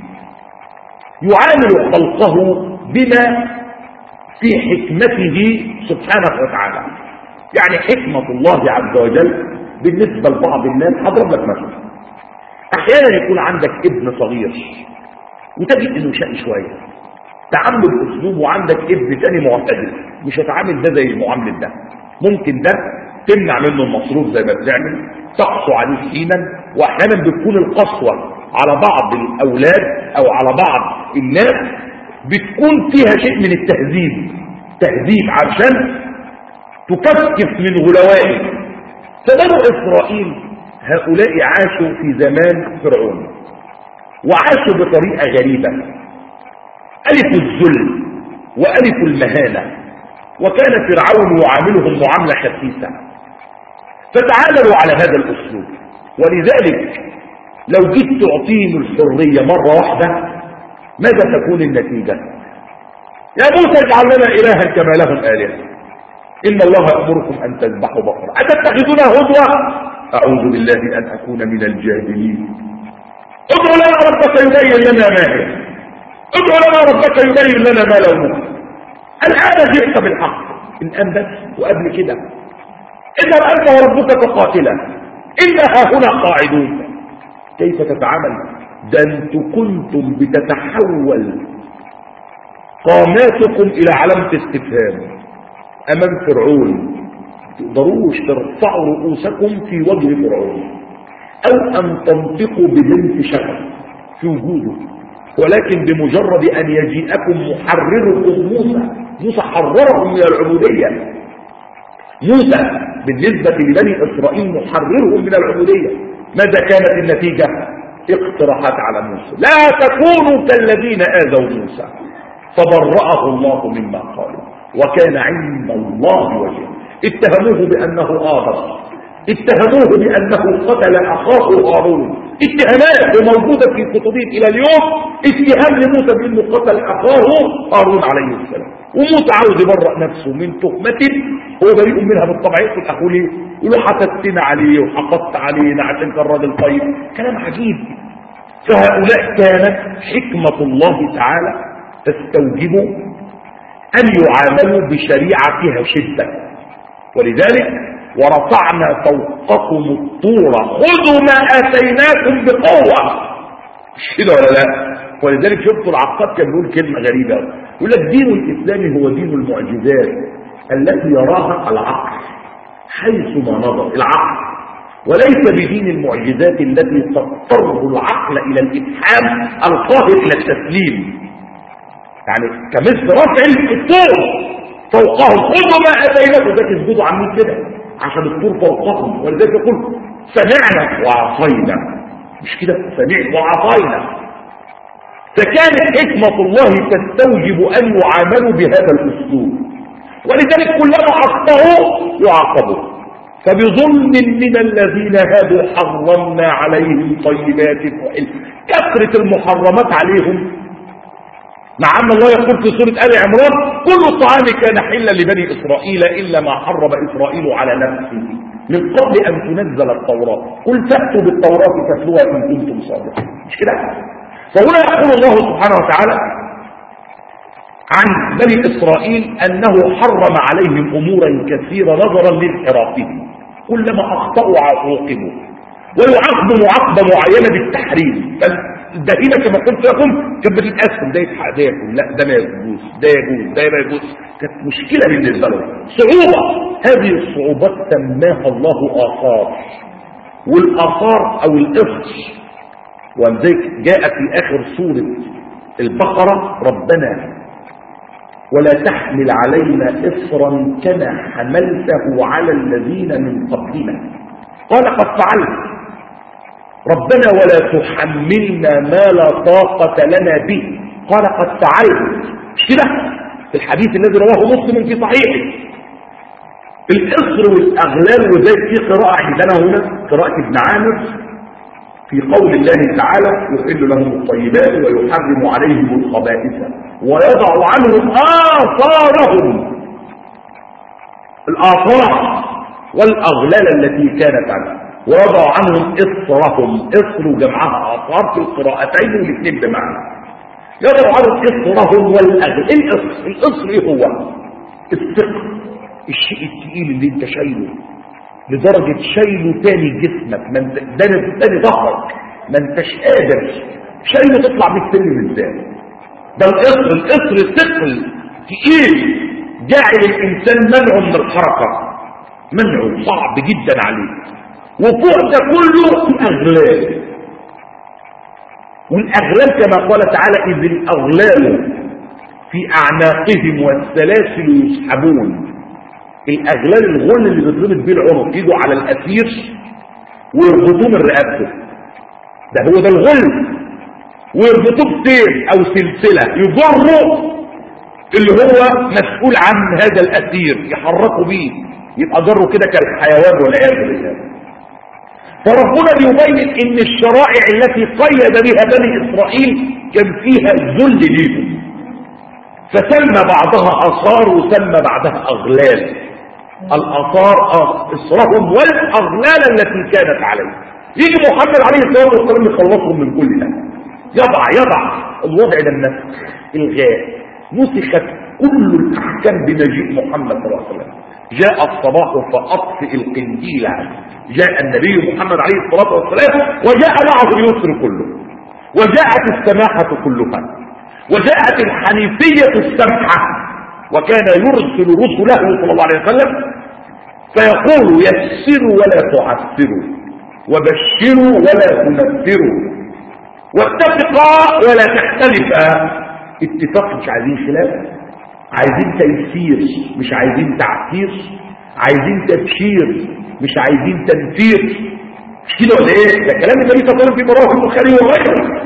يعامل خلقه بما في حكمته سبحانه وتعالى. يعني حكمة الله عز وجل بالنسبة لبعض الناس. هضرب لك مثلا، أحيانا يكون عندك ابن صغير وتجد انه شقي شوية، تعامله بأسلوب، وعندك ابن تاني معتدل مش هتعامل ده زي معامله ده. ممكن ده تمنع منه المصروف زي ما بتعمل، تقسو عليه حينا، واحيانا بتكون القسوه على بعض الاولاد او على بعض الناس بتكون فيها شيء من التهذيب، تهذيب عشان تكفكف من غلوائه. فبنو اسرائيل هؤلاء عاشوا في زمان فرعون، وعاشوا بطريقه غريبه، الف الذل والف المهانه، وكان فرعون يعاملهم معامله خسيسه، فتعاملوا على هذا الاسلوب. ولذلك لو جيت تعطيهم الحريه مره واحده ماذا تكون النتيجه؟ يا موسى اجعل لنا الها كما لهم الهه، ان الله يامركم ان تذبحوا بقره اتتخذونها هزوا، اعوذ بالله ان اكون من الجاهلين. ادعوا لنا ربك يبين لنا ما هي، ادعوا لنا ربك يبين لنا ما لونه. الان جئت بالحق، الان بس وقبل كده اذهب انت وربك فقاتلا انا هاهنا قاعدون. كيف تتعامل؟ ده انتم كنتم بتتحول قاماتكم الى علامه استفهام امام فرعون، تقدروش ترفعوا رؤوسكم في وجه فرعون او ان تنطقوا ببنت شغف في وجوده، ولكن بمجرد ان يجيئكم محرركم موسى. موسى حررهم من العبوديه، موسى بالنسبه لبني اسرائيل محررهم من العبوديه. ماذا كانت النتيجه؟ اقتراحات على موسى، لا تكونوا كالذين اذوا موسى فبرأه الله مما قالوا وكان عند الله وجهه. اتهموه بانه آبر، اتهموه بانه قتل اخاه هارون، اتهامات موجوده في كتبهم الى اليوم، اتهام لموسى بانه قتل اخاه هارون عليه السلام. وموسى عاوز يبرأ نفسه من تهمه هو بريء منها بالطبع. يقول اخوه ليه؟ يقول له حسدتنا عليه وحقدت علينا عشان كان راجل طيب. كلام عجيب. فهؤلاء كانت حكمه الله تعالى تستوجب ان يعاملوا بشريعه فيها شده. ولذلك ورفعنا فوقكم الطور خذوا ما اتيناكم بقوه. مش كده ولا لا؟ ولذلك شفتوا العقاد كان بيقول كلمه غريبه، يقول لك دين الاسلام هو دين المعجزات التي يراها العقل حيثما نظر العقل، وليس بدين المعجزات التي تضطر العقل الى الافهام القاهر الى التسليم. يعني كمثل رفع الطور فوقهم خذوا ما اتيناكم، ده تثبتوا عاملين كده عشان الطور فوقهم. ولذلك يقول سمعنا وعصينا، مش كده؟ سمعنا وعصينا. فكانت حكمه الله تستوجب ان يعاملوا بهذا الاسلوب، ولذلك كلما اخطاوا يعاقبوا. فبظلم من الذين هادوا حرمنا عليهم طيبات وحل. كثره المحرمات عليهم، مع ان الله يقول في سورة آل عمران كل الطعام كان حلا لبني إسرائيل إلا ما حرم إسرائيل على نفسه من قبل أن تنزل التوراة، قل فأتوا بالتوراة تتلوها إن كنتم صادقين. مش كده؟ فهنا يقول الله سبحانه وتعالى عن بني إسرائيل أنه حرم عليهم أمورا كثيرة نظرا لانحرافهم، كلما أخطأوا عوقبوا ويعاقبوا معاقبة معينة بالتحريم. ده هنا كما قلت لكم كانت بتتقسم، ده يتحق ده يقول لا ده ما يجوز، ده يجوز، ده ما يجوز. كانت مشكله بالنسبه لهم، صعوبه. هذه الصعوبات سماها الله آثار، والآثار او الإصر. ولذلك جاء في اخر سوره البقره ربنا ولا تحمل علينا إصرا كما حملته على الذين من قبلنا قال قد فعلت ربنا ولا تحملنا ما لا طاقة لنا به قال قد فعلت. مش كده؟ في الحديث الذي رواه مسلم في صحيحه الإصر والأغلال. وذلك في قراءة عندنا هنا قراءة ابن عامر في قول الله تعالى يحل لهم الطيبات ويحرم عليهم الخبائث ويضع عنهم آثارهم، الآثار والأغلال التي كانت عنهم، ويضع عنهم إصرهم. إصر جمعها آثار في القراءتين والاثنين بمعنى. يضع عنهم إصرهم والأغلال. الإصر الإصر إيه هو؟ الثقل، الشيء الثقيل اللي انت شايله لدرجة شايله تاني جسمك، من تاني ظهرك، ما انتش قادر شايله تطلع بالسلم ازاي. ده الإصر. الإصر ثقل تقيل جاعل الإنسان منعه من الحركة، منعه صعب جدا عليه، وفوق ده كله أغلال، والأغلال كما قال تعالى إذ الأغلال في أعناقهم والسلاسل يسحبون. الأغلال الغل اللي بيضرب بيه العنق، يجوا على الأسير ويربطوه من رقبته، ده هو ده الغل، ويربطوه بسيف أو سلسلة يجروا اللي هو مسؤول عن هذا الأسير، يحركوا بيه، يبقى جره كده كالحيوان والعياذ بالله. فربنا بيبين ان الشرائع التي قيد بها بني اسرائيل كان فيها ذل ليهم، فسمى بعضها اثار وسمى بعدها اغلال. الاثار اصرهم والاغلال التي كانت عليه. يجي محمد عليه الصلاه والسلام يخلصهم من كل ده، يضع يضع الوضع ده النفس الغاء، نسخت كل الاحكام بمجيء محمد صلى الله عليه وسلم. جاء الصباح فاطفئ القنديل، جاء النبي محمد عليه الصلاة والسلام وجاء معه اليسر كله، وجاءت السماحة كلها، وجاءت الحنيفية السمحة، وكان يرسل رسله صلى الله عليه وسلم فيقول يسروا ولا تعسروا، وبشروا ولا تنفروا، واتفقا ولا تختلفا. اتفاق مش عايزين خلاف، عايزين تيسير مش عايزين تعسير، عايزين تبشير مش عايزين تنفير. مش كده ولا ايه؟ ده كلام النبي صلى الله عليه وسلم في رواه البخاري وغيره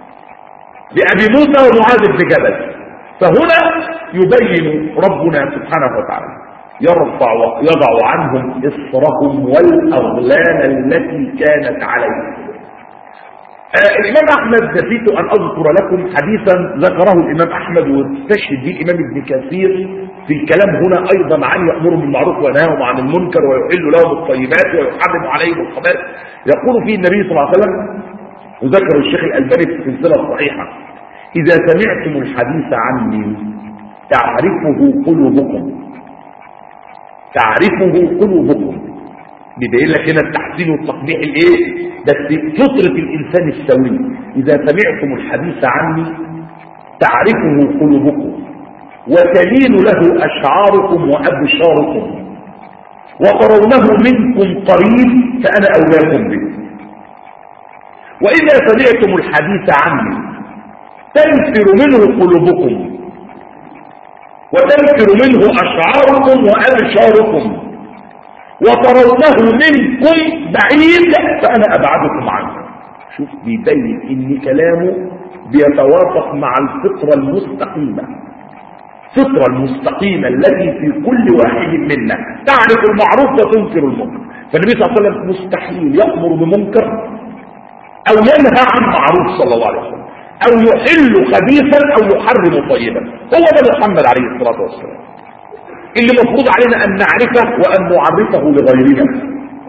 لأبي موسى ومعاذ بن جبل. فهنا يبين ربنا سبحانه وتعالى يرفع ويضع عنهم إصرهم والأغلال التي كانت عليهم. آه الإمام أحمد نسيت أن أذكر لكم حديثا ذكره الإمام أحمد واستشهد به الإمام ابن كثير في الكلام هنا أيضا عن يأمرهم بالمعروف وينهاهم عن المنكر ويحل لهم الطيبات ويحرم عليهم الخبائث. يقول فيه النبي صلى الله عليه وسلم وذكر الشيخ الألباني في السلسلة الصحيحة: إذا سمعتم الحديث عني تعرفه قلوبكم، تعرفه قلوبكم. بيبين لك هنا التحسين والتقبيح الايه؟ بس فطرة الإنسان السوي. إذا سمعتم الحديث عني تعرفه قلوبكم وتلين له أشعاركم وأبشاركم وترونه منكم قريب فأنا أولاكم به. وإذا سمعتم الحديث عني تنفر منه قلوبكم وتنفر منه أشعاركم وأبشاركم وترونه منكم بعيد فأنا أبعدكم عنه. شوف بيبين إن كلامه بيتوافق مع الفطرة المستقيمة، الفطرة المستقيمة التي في كل واحد منا تعرف المعروف وتنكر المنكر. فالنبي صلى الله عليه وسلم مستحيل يأمر بمنكر أو ينهى عن معروف صلى الله عليه وسلم، أو يحل خبيثا أو يحرم طيبا. هو ده محمد عليه الصلاة والسلام اللي مفروض علينا أن نعرفه وأن نعرفه لغيرنا،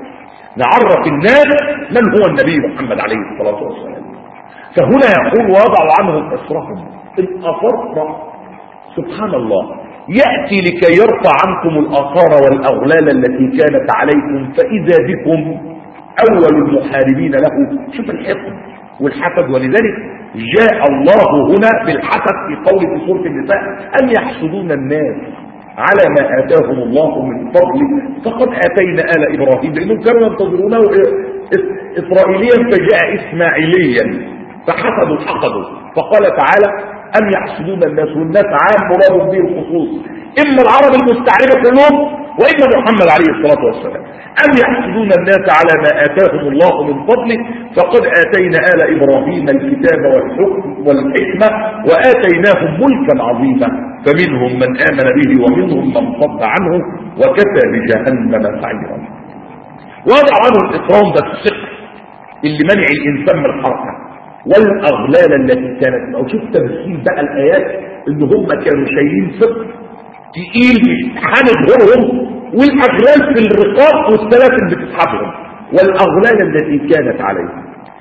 نعرف الناس من هو النبي محمد عليه الصلاة والسلام. فهنا يقول وضعوا عنهم إصرهم. الأثر سبحان الله يأتي لكي يرفع عنكم الآثار والأغلال التي كانت عليكم، فإذا بكم أول المحاربين له. شوف الحقد والحسد، ولذلك جاء الله هنا بالحسد في قول في سورة النساء: أم يحسدون الناس على ما آتاهم الله من فضله فقد آتينا آل إبراهيم، لأنهم كانوا ينتظرونه إسرائيليا فجاء إسماعيليا فحسدوا حقدوا. فقال تعالى: أم يحسدون الناس، والناس عام مراد به الخصوص، إما العرب المستعربة كلهم وإما محمد عليه الصلاة والسلام. أم يحسدون الناس على ما آتاهم الله من فضله فقد آتينا آل إبراهيم الكتاب والحكم والحكمة وآتيناهم ملكا عظيما فمنهم من آمن به ومنهم من صد عنه وكفى بجهنم سعيرا. وضع عنه الإكرام ده الثقل اللي منع الإنسان من الحركة والأغلال التي كانت. أو شوف تمثيل بقى الآيات إن هم كانوا شايلين ثقل تقيل حامل غيرهم، والأغلال في الرقاب والسلاسل بتسحبهم، والأغلال التي كانت عليهم.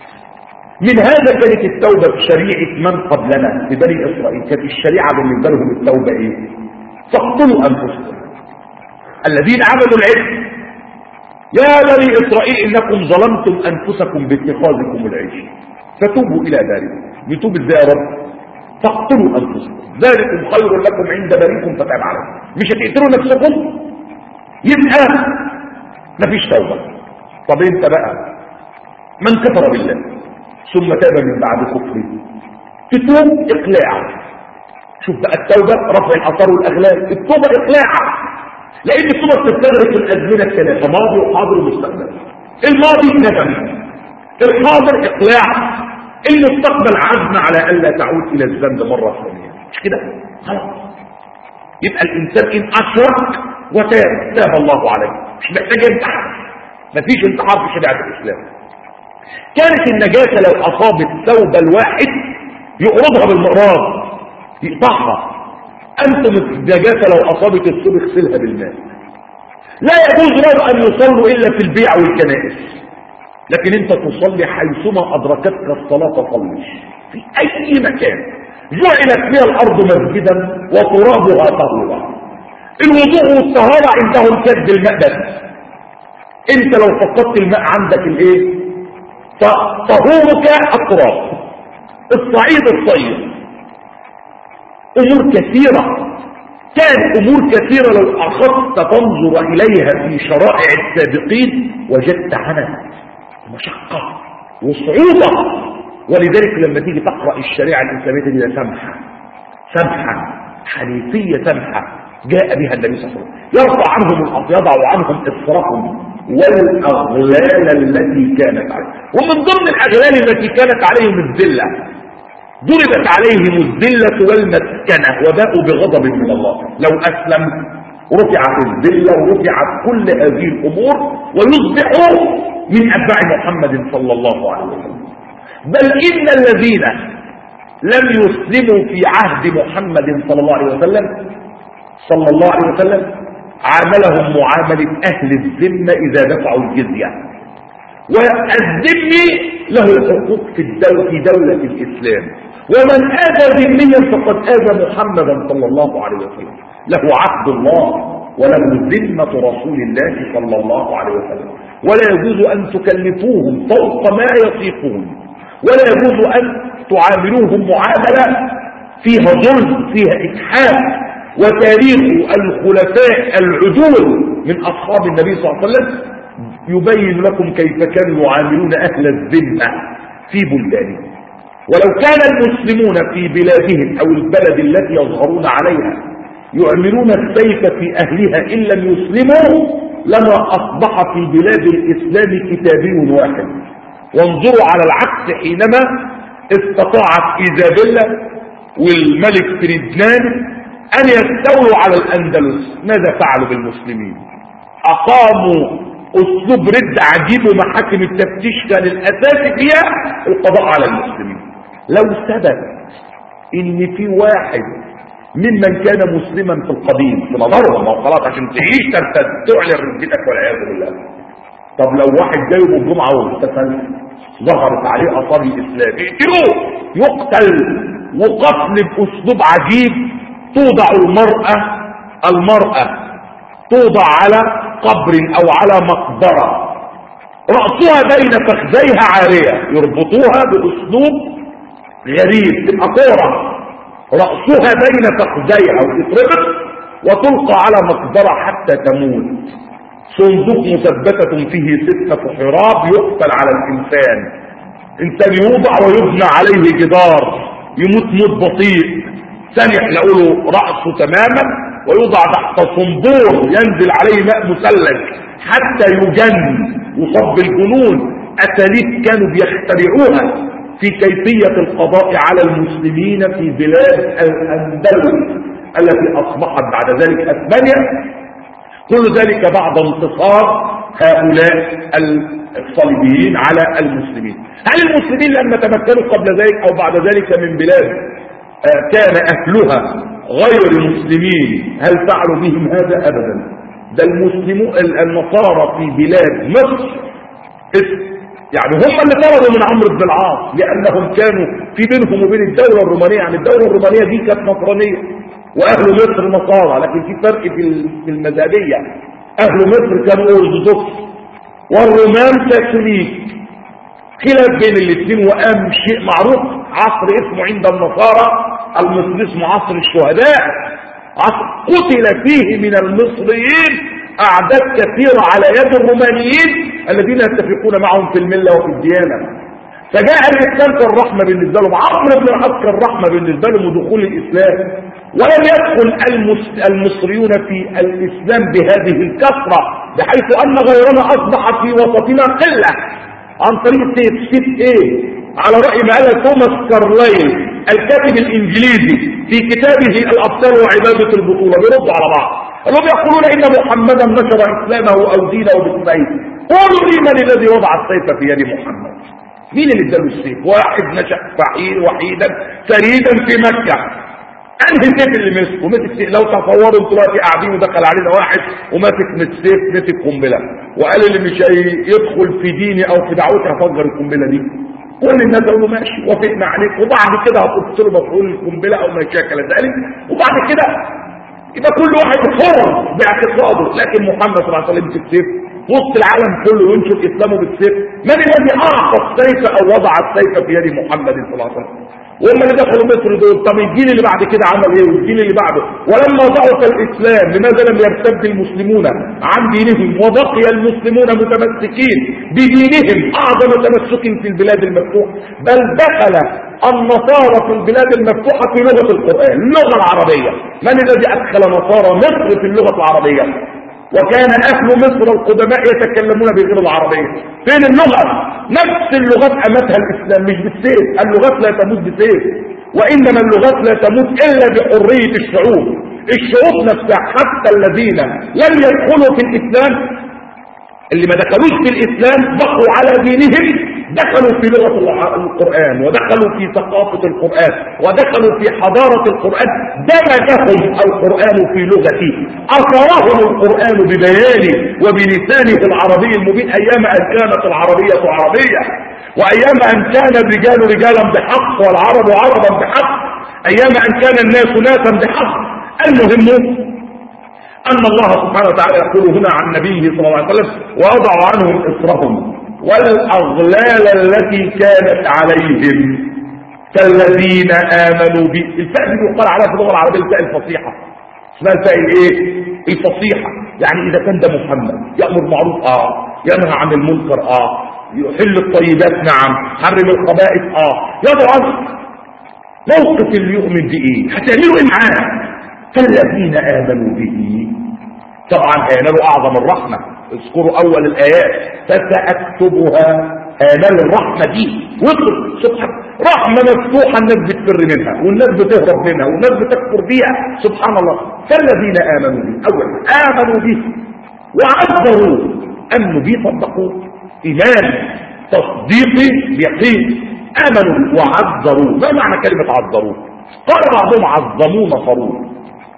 من هذا كانت التوبة في شريعة من قبلنا في بني إسرائيل. كانت الشريعة بالنسبة لهم التوبة إيه؟ فاقتلوا أنفسكم الذين عملوا العجل يا بني إسرائيل إنكم ظلمتم أنفسكم باتخاذكم العجل فتوبوا إلى ذلك. يتوب إزاي يا رب؟ فاقتلوا انفسكم ذلكم خير لكم عند بارئكم فتاب عليكم. مش هتقتلوا نفسكم يبقى مفيش توبه. طب انت بقى من كفر بالله ثم تاب من بعد كفره تتوب اقلاع. شوف بقى التوبه رفع الاثار والاغلال، التوبه اقلاع، لان التوبه بتستغرق الازمنه الثلاثه ماضي وحاضر ومستقبل. الماضي ندم، الحاضر اقلاع، المستقبل عزم على الا تعود الى الذنب مره ثانيه. مش كده؟ خلاص يبقى الانسان ان اشرك وتاب تاب الله عليه، مش محتاج انتحار. مفيش انتحار في شريعه الاسلام. كانت النجاسه لو اصابت ثوب الواحد يقرضها بالمقراض يقطعها. انتم النجاسه لو اصابت الثوب اغسلها بالماء. لا يجوز له ان يصلوا الا في البيع والكنائس، لكن انت تصلي حيثما ادركتك الصلاه فصلي في اي مكان. جعلت فيها الارض مسجدا وترابها طهورا. الوضوء والطهاره عندهم كد الماء بس. انت لو فقدت الماء عندك الايه؟ طهورك التراب، الصعيد الطيب. امور كثيره، كان امور كثيره لو اخذت تنظر اليها في شرائع السابقين وجدت عنها مشقه وصعوبه. ولذلك لما تيجي تقرا الشريعه الاسلاميه تجدها سمحه سمحه حنيفيه سمحه جاء بها النبي صلى الله عليه وسلم، يرفع عنهم يضع عنهم اصرهم والاغلال التي كانت عليهم. ومن ضمن الاغلال التي كانت عليهم الذله، ضربت عليهم الذله والمسكنه وباءوا بغضب من الله. لو اسلم رفعت الذله ورفعت كل هذه الامور ويصبحوا من اتباع محمد صلى الله عليه وسلم. بل ان الذين لم يسلموا في عهد محمد صلى الله عليه وسلم صلى الله عليه وسلم عاملهم معامله اهل الذمه اذا دفعوا الجزيه. والذمي له حقوق في الدولة في دولة الإسلام، ومن آذى ذميا فقد آذى محمدا صلى الله عليه وسلم. له عهد الله وله ذمة رسول الله صلى الله عليه وسلم، ولا يجوز أن تكلفوهم فوق ما يطيقون، ولا يجوز أن تعاملوهم معاملة فيها ظلم فيها إجحاف. وتاريخ الخلفاء العدول من أصحاب النبي صلى الله عليه وسلم يبين لكم كيف كانوا يعاملون أهل الذمة في بلدانهم. ولو كان المسلمون في بلادهم أو البلد التي يظهرون عليها يعملون السيف في أهلها إن لم يسلموا لما أصبح في بلاد الإسلام كتابي واحد. وانظروا على العكس حينما استطاعت إيزابيلا والملك فريدنان أن يستولوا على الأندلس، ماذا فعلوا بالمسلمين؟ أقاموا أسلوب رد عجيب، ومحاكم التفتيش كان الأساس فيها القضاء على المسلمين. لو ثبت إن في واحد ممن كان مسلما في القديم في نظرهم، ما خلاص عشان تعيش ترتد تعلن ردتك والعياذ بالله. طب لو واحد جاي الجمعة واغتسل ظهرت عليه آثار الإسلام اقتلوه، يقتل. وقتل بأسلوب عجيب، توضع المرأة المرأة توضع على قبر او على مقبرة رأسها بين فخذيها عارية، يربطوها باسلوب غريب تبقى كورة رأسها بين فخذيها وتتربط وتلقى على مقبرة حتى تموت. صندوق مثبتة فيه ستة حراب يقتل على الانسان. انسان يوضع ويبنى عليه جدار يموت موت بطيء، ثاني يحلقوا له رأسه تماما ويوضع تحت صنبور ينزل عليه ماء مثلج حتى يجن يصاب بالجنون. اساليب كانوا بيخترعوها في كيفية القضاء على المسلمين في بلاد الأندلس التي أصبحت بعد ذلك أسبانيا. كل ذلك بعد انتصار هؤلاء الصليبيين على المسلمين. هل المسلمين لما تمكنوا قبل ذلك أو بعد ذلك من بلاد كان أهلها غير مسلمين هل فعلوا بهم هذا؟ أبدا. ده المسلمون النصارى في بلاد مصر يعني هم اللي طردوا من عمرو بن العاص، لأنهم كانوا في بينهم وبين الدولة الرومانية، يعني الدولة الرومانية دي كانت نصرانية وأهل مصر نصارى، لكن في فرق في المذهبية. أهل مصر كانوا أرثوذكس والرومان كاثوليك، خلاف بين الاثنين. وقام شيء معروف عصر اسمه عند النصارى المصري اسمه عصر الشهداء، عصر قتل فيه من المصريين اعداد كثيرة على يد الرومانيين الذين يتفقون معهم في الملة وفي الديانة. فجاء الاسلام كالرحمة بالنسبة لهم، عمرو بن العاص كالرحمة بالنسبة لهم ودخول الاسلام، ولم يدخل المصريون في الاسلام بهذه الكثرة بحيث ان غيرنا اصبح في وسطنا قلة عن طريق سيف. سيف ايه؟ على رأي ما قال توماس كارلايل الكاتب الانجليزي في كتابه الابطال وعبادة البطولة، بيردوا على بعض اللي يقولون ان محمدا نشر اسلامه او دينه بالسيف. قولوا لي من الذي وضع السيف في يد محمد؟ مين اللي اداله السيف؟ واحد نشأ فقير وحيدا فريدا في مكة. انهي السيف اللي مسكه؟ مسك سيف. لو تصوروا انتوا دلوقتي قاعدين ودخل علينا واحد وماسك من السيف، مسك قنبله وقال اللي مش يدخل في ديني او في دعوتي هفجر القنبله دي، كل الناس قالوا ماشي وافقنا عليك، وبعد كده هتحط له مفعول القنبله او ما شاكل ذلك، وبعد كده يبقى كل واحد حر باعتقاده. لكن محمد صلى الله عليه وسلم مسك سيف وسط العالم كله ينشر اسلامه بالسيف. من الذي اعطى السيف او وضع السيف في يد محمد صلى الله عليه وسلم؟ وهم اللي دخلوا مصر دول. طب الجيل اللي بعد كده عمل ايه؟ والجيل اللي بعده ولما ضعف الاسلام لماذا لم يرتد المسلمون عن دينهم وبقي المسلمون متمسكين بدينهم اعظم تمسك في البلاد المفتوحه؟ بل دخل النصارى في البلاد المفتوحه في لغه القران، اللغه العربيه. من الذي ادخل نصارى مصر في اللغه العربيه؟ وكان اهل مصر القدماء يتكلمون بغير العربيه. فين اللغه؟ نفس اللغات امتها الاسلام مش بالسيف. اللغات لا تموت بسيف، وانما اللغات لا تموت الا بحريه الشعوب. الشعوب نفسها حتى الذين لم يدخلوا في الاسلام، اللي ما دخلوش في الاسلام بقوا على دينهم، دخلوا في لغة القرآن ودخلوا في ثقافة القرآن ودخلوا في حضارة القرآن، دمجهم القرآن في لغته، أثرهم القرآن ببيانه وبلسانه العربي المبين أيام أن كانت العربية عربية، وأيام أن كان الرجال رجالا بحق والعرب عربا بحق، أيام أن كان الناس ناسا بحق. المهم أن الله سبحانه وتعالى يقول هنا عن نبيه صلى الله عليه وسلم ووضع عنهم إصرهم والأغلال التي كانت عليهم كالذين آمنوا به. الفاء دي يقال عليها في اللغة العربية الفاء الفصيحة، اسمها الفاء الايه؟ الفصيحة. يعني إذا كان ده محمد يأمر معروف اه، ينهى عن المنكر اه، يحل الطيبات نعم، حرم الخبائث اه، يضع موقف اللي يؤمن بإيه؟ هتعملوا إيه معاه؟ كالذين آمنوا به. طبعا هينالوا أعظم الرحمة. اذكروا أول الآيات فسأكتبها. آمال الرحمة دي وصل سبحان رحمة مفتوحة الناس بتفر منها والناس بتهرب منها والناس بتكفر بيها سبحان الله. كالذين آمنوا به، أول آمنوا به وعذروا. أمنوا به صدقوا، إيمان تصديقي يقين. آمنوا وعذروا. ما معنى كلمة عذروا؟ قال بعضهم عظموا نصروه،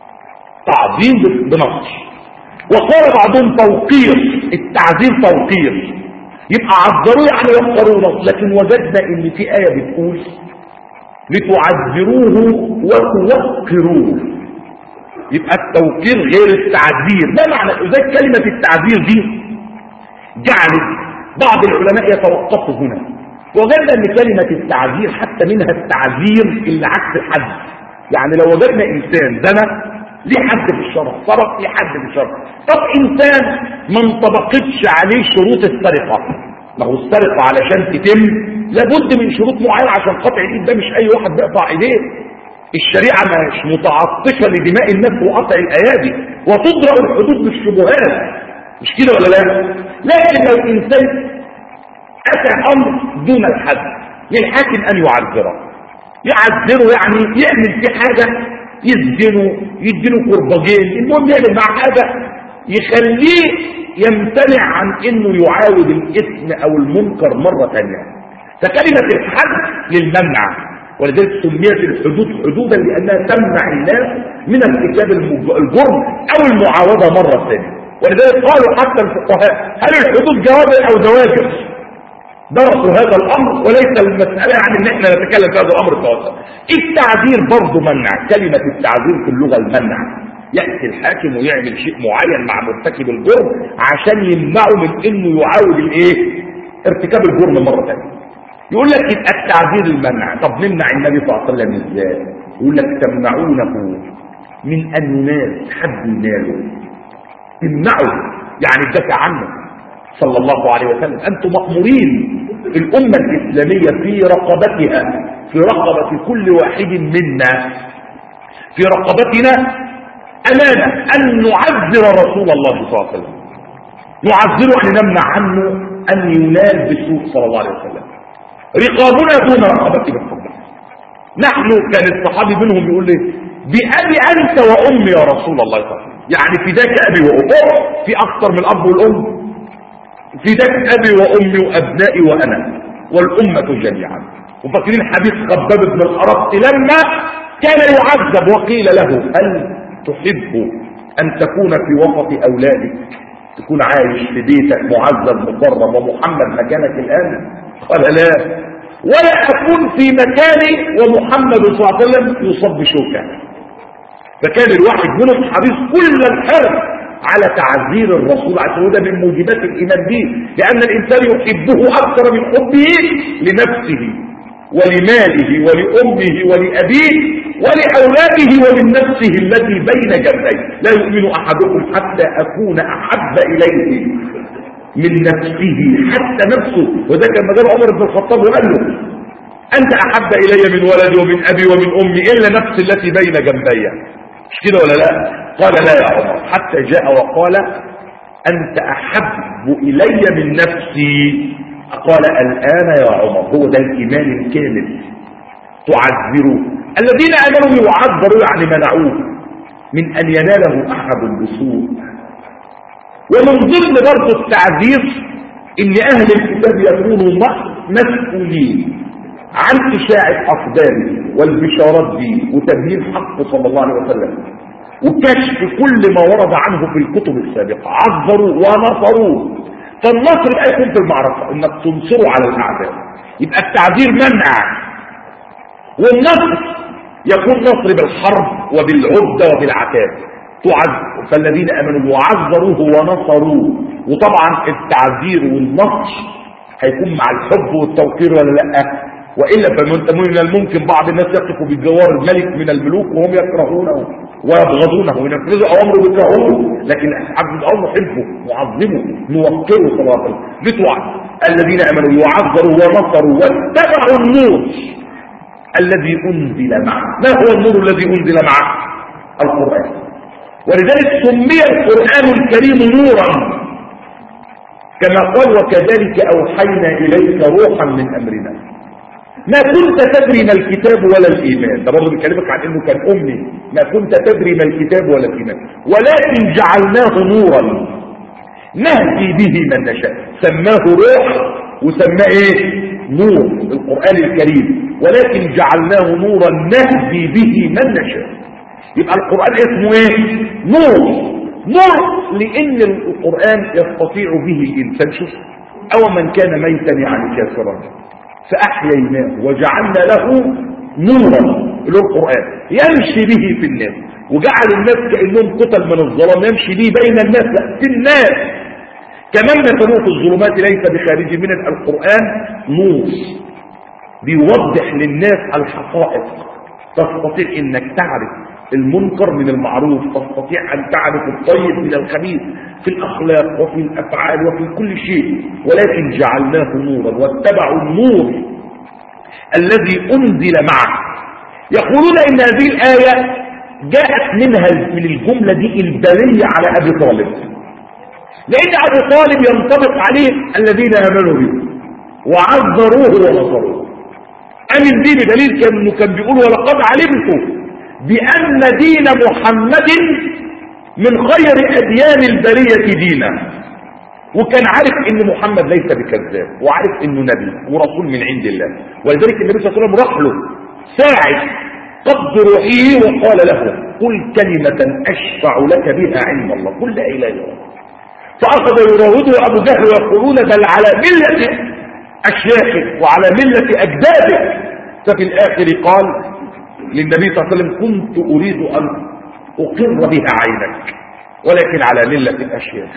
تعظيم بنصر، وقال بعضهم توقير، التعظيم توقير، يبقى عذروه يعني يوقروه. لكن وجدنا ان في آية بتقول لتعذروه وتوقروه، يبقى التوقير غير التعذير. ما معنى ازاي كلمة التعذير دي جعلت بعض العلماء يتوقفوا هنا؟ وجدنا ان كلمة التعذير حتى منها التعذير اللي عكس الحد. يعني لو وجدنا انسان زنى ليه حد في الشرع، سرق ليه حد في الشرع. طب انسان ما انطبقتش عليه شروط السرقه، ما هو السرقه علشان تتم لابد من شروط معينه عشان قطع الايد ده مش اي واحد بيقطع ايديه. الشريعه مش متعطشه لدماء الناس وقطع الايادي، وتضرب الحدود بالشبهات، مش كده ولا لا؟ لكن لو انسان اتى امر دون الحد للحاكم ان يعذره، يعذره يعني يعمل في حاجه، يسجنوا يديله قرباجين، المهم يعمل مع حاجه يخليه يمتنع عن انه يعاود الاثم او المنكر مره ثانيه. فكلمه الحد للمنع، ولذلك سميت الحدود حدودا لانها تمنع الناس من ارتكاب الجرم او المعاوده مره ثانيه. ولذلك قالوا حتى الفقهاء هل الحدود جوابر او زواجر؟ درسوا هذا الامر، وليس المساله يعني ان احنا نتكلم في هذا الامر التوسع. التعذير برضه منع، كلمه التعذير في اللغه المنع. ياتي الحاكم ويعمل شيء معين مع مرتكب الجرم عشان يمنعه من انه يعاود الايه؟ ارتكاب الجرم مره ثانيه. يقول لك يبقى التعذير المنع. طب نمنع النبي صلى الله عليه وسلم ازاي؟ يقول لك تمنعونه من أن ينال، حد يناله تمنعه، يعني تدافع عنه صلى الله عليه وسلم. أنتم مأمورين في الأمة الإسلامية في رقبتها، في رقبة كل واحد منا، في رقبتنا أمانة أن نعذر رسول الله صلى الله عليه وسلم، نعذره أن نمنع عنه أن ينال بسوء صلى الله عليه وسلم. رقابنا دون رقبته بالقبة. نحن كان الصحابي منهم يقول لي بأبي أنت وأمي يا رسول الله صلى الله عليه وسلم، يعني فداك أبي وأمي، في أكثر من الأب والأم، فداك أبي وأمي وأبنائي وأنا والأمة جميعا. وفاكرين حديث خباب بن الأرط لما كان يعذب وقيل له هل تحب أن تكون في وسط أولادك، تكون عايش في بيتك معذب مكرم ومحمد مكانك الآن؟ قال لا، ولا أكون في مكاني ومحمد صلى الله عليه وسلم يصاب بشوكة. فكان الواحد منهم حريص كل الحرص على تعذير الرسول، عشان ده من موجبات الإيمان به، لأن الإنسان يحبه أكثر من حبه لنفسه ولماله ولأمه ولأبيه ولأولاده ولنفسه التي بين جنبيه. لا يؤمن أحدكم حتى أكون أحب إليه من نفسه، حتى نفسه. وده كان مجال عمر بن الخطاب وقال له أنت أحب إلي من ولدي ومن أبي ومن أمي إلا نفسي التي بين جنبي، مش كده ولا لا؟ قال لا يا عمر، حتى جاء وقال أنت أحب إلي من نفسي. قال الآن يا عمر، هو ده الإيمان الكامل. تعذروا الذين آمنوا يعذروا، يعني منعوه من أن يناله أحد بسوء. ومن ضمن برضه التعذير ان اهل الكتاب يكونوا مسؤولين عن اشاعة اقدامه والبشارات به وتبيين حقه صلى الله عليه وسلم وكشف كل ما ورد عنه في الكتب السابقة. عذروا ونصروا. فالنصر لا يكون في المعركة انك تنصروا على الاعداء، يبقى التعذير منع، والنصر يكون نصر بالحرب وبالعدة وبالعتاد. تعذر فالذين امنوا وعذروه ونصروه. وطبعا التعذير والنصر هيكون مع الحب والتوقير ولا لا؟ والا فمن الممكن بعض الناس يقفوا بجوار الملك من الملوك وهم يكرهونه ويبغضونه وينفذوا اوامره ويكرهوه، لكن اصحاب الامر نحبه نعظمه نوقره صلى الله عليه وسلم. بتوع الذين امنوا يعذروا ونصروا واتبعوا النور الذي انزل معه. ما هو النور الذي انزل معه؟ القران. ولذلك سمي القرآن الكريم نورا، كما قال وكذلك أوحينا إليك روحا من أمرنا ما كنت تدري ما الكتاب ولا الإيمان. ده برضه بيكلمك عن إنه كان أمي، ما كنت تدري ما الكتاب ولا الإيمان ولكن جعلناه نورا نهدي به من نشاء. سماه روح وسماه إيه؟ نور. القرآن الكريم ولكن جعلناه نورا نهدي به من نشاء. يبقى القرآن اسمه ايه؟ نور. نور لان القرآن يستطيع به الانسان. شوف، او من كان ميتا يعني كافرا فاحييناه وجعلنا له نورا اللي هو القرآن يمشي به في الناس، وجعل الناس كأنهم قتل من الظلام يمشي به بين الناس، لا في الناس. كمان مثلوه في الظلمات ليس بخارج من القرآن نور بيوضح للناس الحقائق. تستطيع انك تعرف المنكر من المعروف، تستطيع أن تعرف الطيب من الخبيث في الأخلاق وفي الأفعال وفي كل شيء. ولكن جعلناه نورا واتبعوا النور الذي أنزل معه. يقولون إن هذه الآية جاءت منها من الجملة دي البلية على أبي طالب، لأن أبي طالب ينطبق عليه الذين آمنوا به وعذروه ونصروه. أمن دي بدليل كان كان بيقول ولقد علمت بأن دين محمد من خير أديان البرية دينا. وكان عارف ان محمد ليس بكذاب، وعارف انه نبي ورسول من عند الله. ولذلك النبي صلى الله عليه وسلم راح له ساعد قبض روحه وقال له قل كلمة أشفع لك بها عند الله، قل لا إله إلا الله. فأخذ يراوده أبو جهل ويقولون بل على ملة أشياخك وعلى ملة أجدادك. ففي الآخر قال للنبي صلى الله عليه وسلم كنت أريد أن أقر بها عينك ولكن على ملة الأشياخ،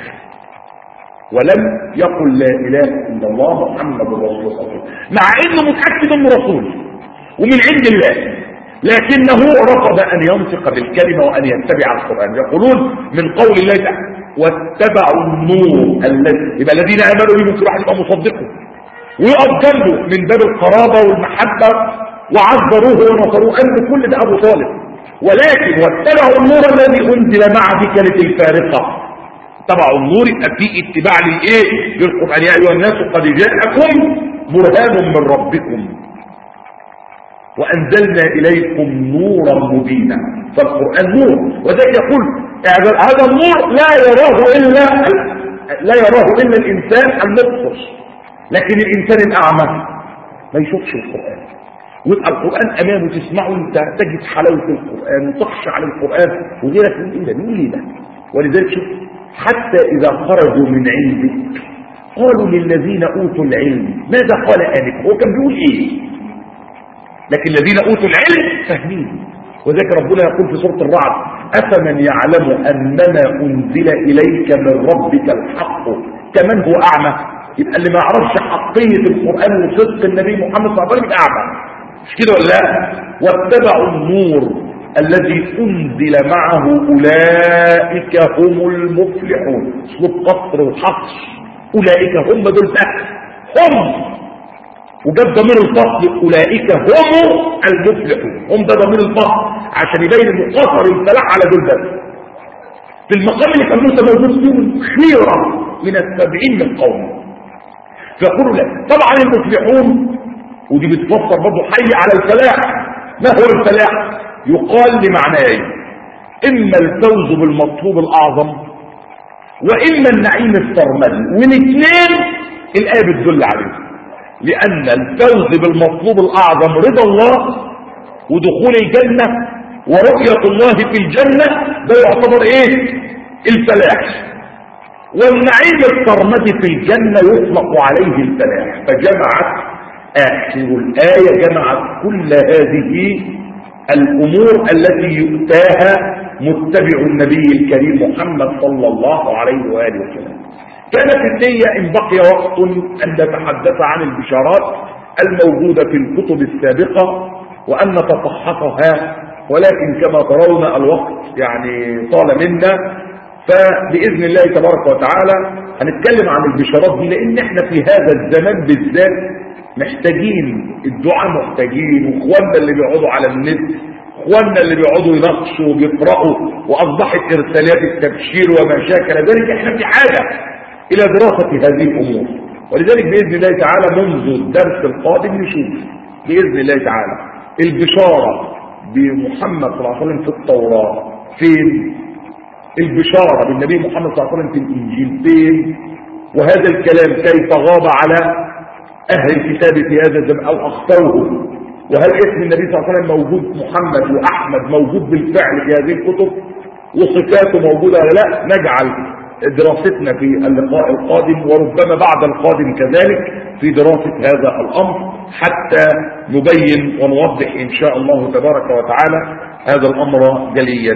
ولم يقل لا إله إلا الله محمد رسول الله، مع إنه متأكد إنه رسول ومن عند الله، لكنه رفض أن ينطق بالكلمة وأن يتبع القرآن. يقولون من قول الله تعالى واتبعوا النور الذي، يبقى الذين آمنوا به ممكن واحد يبقى مصدقه ويقف جنبه من باب القرابة والمحبة وعذروه ونصروه، قال كل ده أبو طالب. ولكن واتبعوا النور الذي أنزل مع ذكرة الفارقة، اتبعوا النور يبقى في اتباع للإيه؟ للقرآن. يا أيها الناس قد جاءكم برهان من ربكم وأنزلنا إليكم نورا مبينا. فالقرآن نور، وذلك يقول هذا النور لا يراه إلا لا يراه إلا الإنسان المبصر، لكن الإنسان الأعمى ما يشوفش القرآن. ويبقى القرآن أمامه تسمعه أنت تجد حلاوة القرآن وتخشى على القرآن، وغيرك من إيه ده مين إيه ده. ولذلك شوف حتى إذا خرجوا من عندك قالوا للذين أوتوا العلم ماذا قال آنف. هو كان بيقول إيه؟ لكن الذين أوتوا العلم فاهمين. وذلك ربنا يقول في سورة الرعد أفمن يعلم أنما أنزل إليك من ربك الحق كمن هو أعمى. يبقى اللي ما يعرفش حقية القرآن وصدق النبي محمد صلى الله عليه وسلم أعمى، مش كده ولا لا؟ واتبعوا النور الذي أنزل معه أولئك هم المفلحون. اسلوب قصر وحصر، أولئك هم دول هم، وجاب ضمير الفصل أولئك هم المفلحون، هم ده ضمير الفصل عشان يبين انه قصر الفلاح على دول بس. في المقام اللي كان موسى موجود فيه خيرة من السبعين من قوم. فيقولوا لك طبعا المفلحون، ودي بتفسر برضه حي على الفلاح. ما هو الفلاح؟ يقال لمعناه اما الفوز بالمطلوب الاعظم واما النعيم السرمدي، والاثنين الايه بتدل عليه. لأن الفوز بالمطلوب الأعظم رضا الله ودخول الجنة ورؤية الله في الجنة، ده يعتبر إيه؟ الفلاح. والنعيم السرمدي في الجنة يطلق عليه الفلاح. فجمعت آخر الآية جمعت كل هذه الأمور التي يؤتاها متبع النبي الكريم محمد صلى الله عليه وآله وسلم. كانت النية إن بقي وقت أن نتحدث عن البشارات الموجودة في الكتب السابقة وأن نتصححها، ولكن كما ترون الوقت يعني طال منا، فبإذن الله تبارك وتعالى هنتكلم عن البشارات دي، لأن احنا في هذا الزمان بالذات محتاجين الدعاء، محتاجين واخواننا اللي بيقعدوا على النت، اخواننا اللي بيقعدوا يناقشوا وبيقرأوا، وأصبحت إرساليات التبشير وما شاكل ذلك. احنا في حاجة إلى دراسة هذه الأمور، ولذلك بإذن الله تعالى منذ الدرس القادم نشوف بإذن الله تعالى البشارة بمحمد صلى الله عليه وسلم في التوراة فين، البشارة بالنبي محمد صلى الله عليه وسلم في الإنجيل فين، وهذا الكلام كيف غاب على أهل الكتاب في هذا الزمان أو أخطوه، وهل اسم النبي صلى الله عليه وسلم موجود محمد وأحمد موجود بالفعل في هذه الكتب وصفاته موجودة ولا لا. نجعل دراستنا في اللقاء القادم وربما بعد القادم كذلك في دراسة هذا الأمر حتى نبين ونوضح إن شاء الله تبارك وتعالى هذا الأمر جليا.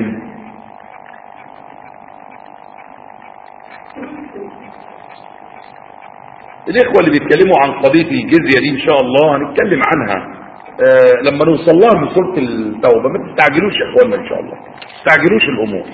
الإخوة اللي بيتكلموا عن قضية الجزية دي إن شاء الله هنتكلم عنها آه لما نوصل لها من سورة التوبة. ما تستعجلوش يا إخواننا إن شاء الله، ما تستعجلوش الأمور.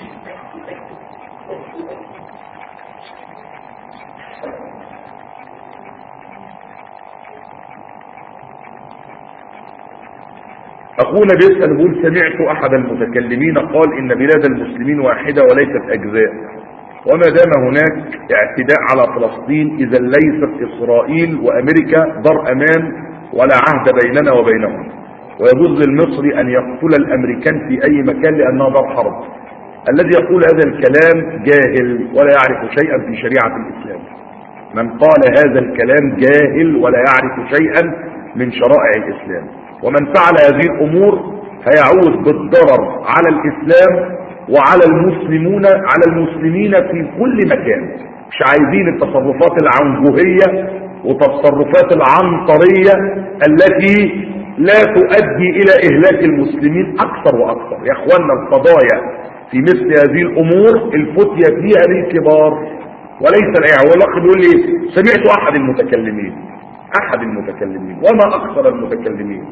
أخونا بيسأل بيقول سمعت أحد المتكلمين قال إن بلاد المسلمين واحدة وليست أجزاء، وما دام هناك اعتداء على فلسطين إذا ليست إسرائيل وأمريكا دار أمان ولا عهد بيننا وبينهم، ويجوز للمصري أن يقتل الأمريكان في أي مكان لأنها دار حرب. الذي يقول هذا الكلام جاهل ولا يعرف شيئا في شريعة الإسلام. من قال هذا الكلام جاهل ولا يعرف شيئا من شرائع الإسلام، ومن فعل هذه الأمور هيعود بالضرر على الإسلام وعلى المسلمون على المسلمين في كل مكان. مش عايزين التصرفات العنجهية والتصرفات العنطرية التي لا تؤدي إلى إهلاك المسلمين أكثر وأكثر. يا أخوانا القضايا في مثل هذه الأمور الفتية فيها للكبار وليس الإعوام. والأخ بيقول لي سمعت أحد المتكلمين أحد المتكلمين وما أكثر المتكلمين،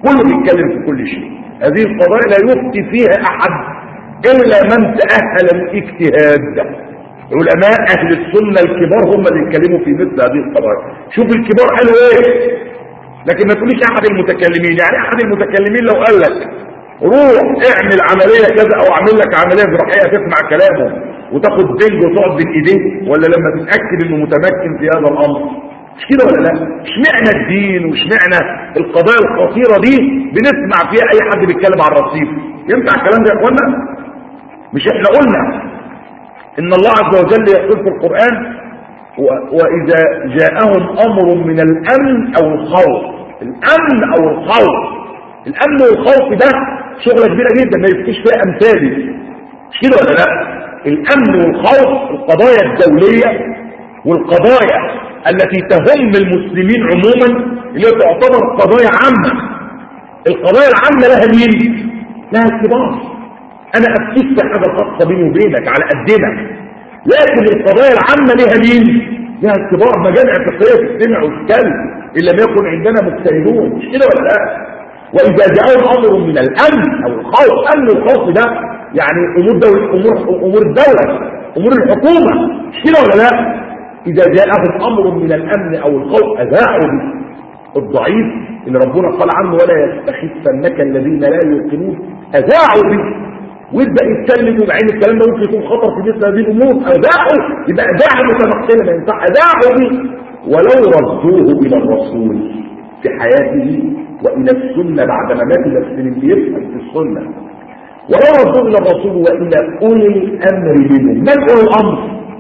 كله بيتكلم في كل شيء. هذه القضايا لا يفتي فيها احد الا من تأهل الاجتهاد. علماء اهل السنة الكبار هم اللي يتكلموا في مثل هذه القضايا. شوف الكبار قالوا ايه، لكن ما تقوليش احد المتكلمين. يعني احد المتكلمين لو قال لك روح اعمل عملية كذا او اعمل لك عملية جراحية تسمع كلامه وتاخد بنج وتقعد بين ايديه، ولا لما تتأكد انه متمكن في هذا الامر؟ مش كده ولا لا؟ اشمعنى الدين واشمعنى القضايا الخطيرة دي بنسمع فيها اي حد بيتكلم عن الرصيف؟ ينفع الكلام ده يا اخوانا؟ مش احنا قلنا ان الله عز وجل يقول في القرآن واذا جاءهم امر من الامن او الخوف. الامن او الخوف، الامن والخوف ده شغلة كبيرة جدا ما يفتيش فيها امثالي. مش كده ولا لا؟ الامن والخوف القضايا الدولية والقضايا التي تهم المسلمين عموما اللي تعتبر قضايا عامة. القضايا العامة لها مين؟ لها الكبار. انا افتيك في حاجة خاصة بيني وبينك على قدنا، لكن القضايا العامة لها مين؟ لها الكبار. مجامع فقهية تستمع وتتكلم ان لم يكن عندنا مجتهدون. مش كده ولا لا؟ واذا جاءهم امر من الامن او الخوف، امن الخوف ده يعني امور دولة، امور امور الدولة، امور الحكومة. مش كده ولا لا؟ اذا جاءهم امر من الامن او الخوف اذاعوا به. الضعيف اللي ربنا قال عنه ولا يستخفنك الذين لا يوقنون، اذاعوا به ويبدا يتكلم، ومع ان الكلام ده ممكن يكون خطر في مثل هذه الامور. اذاعوا يبقى اذاعه متنقله ما ينفع. اذاعوا به ولو ردوه الى الرسول في حياته والى السنه بعد ممات المسلمين بيفهم في السنه، ولو ردوه الى الرسول والى اولي الامر منهم. من اولي الامر؟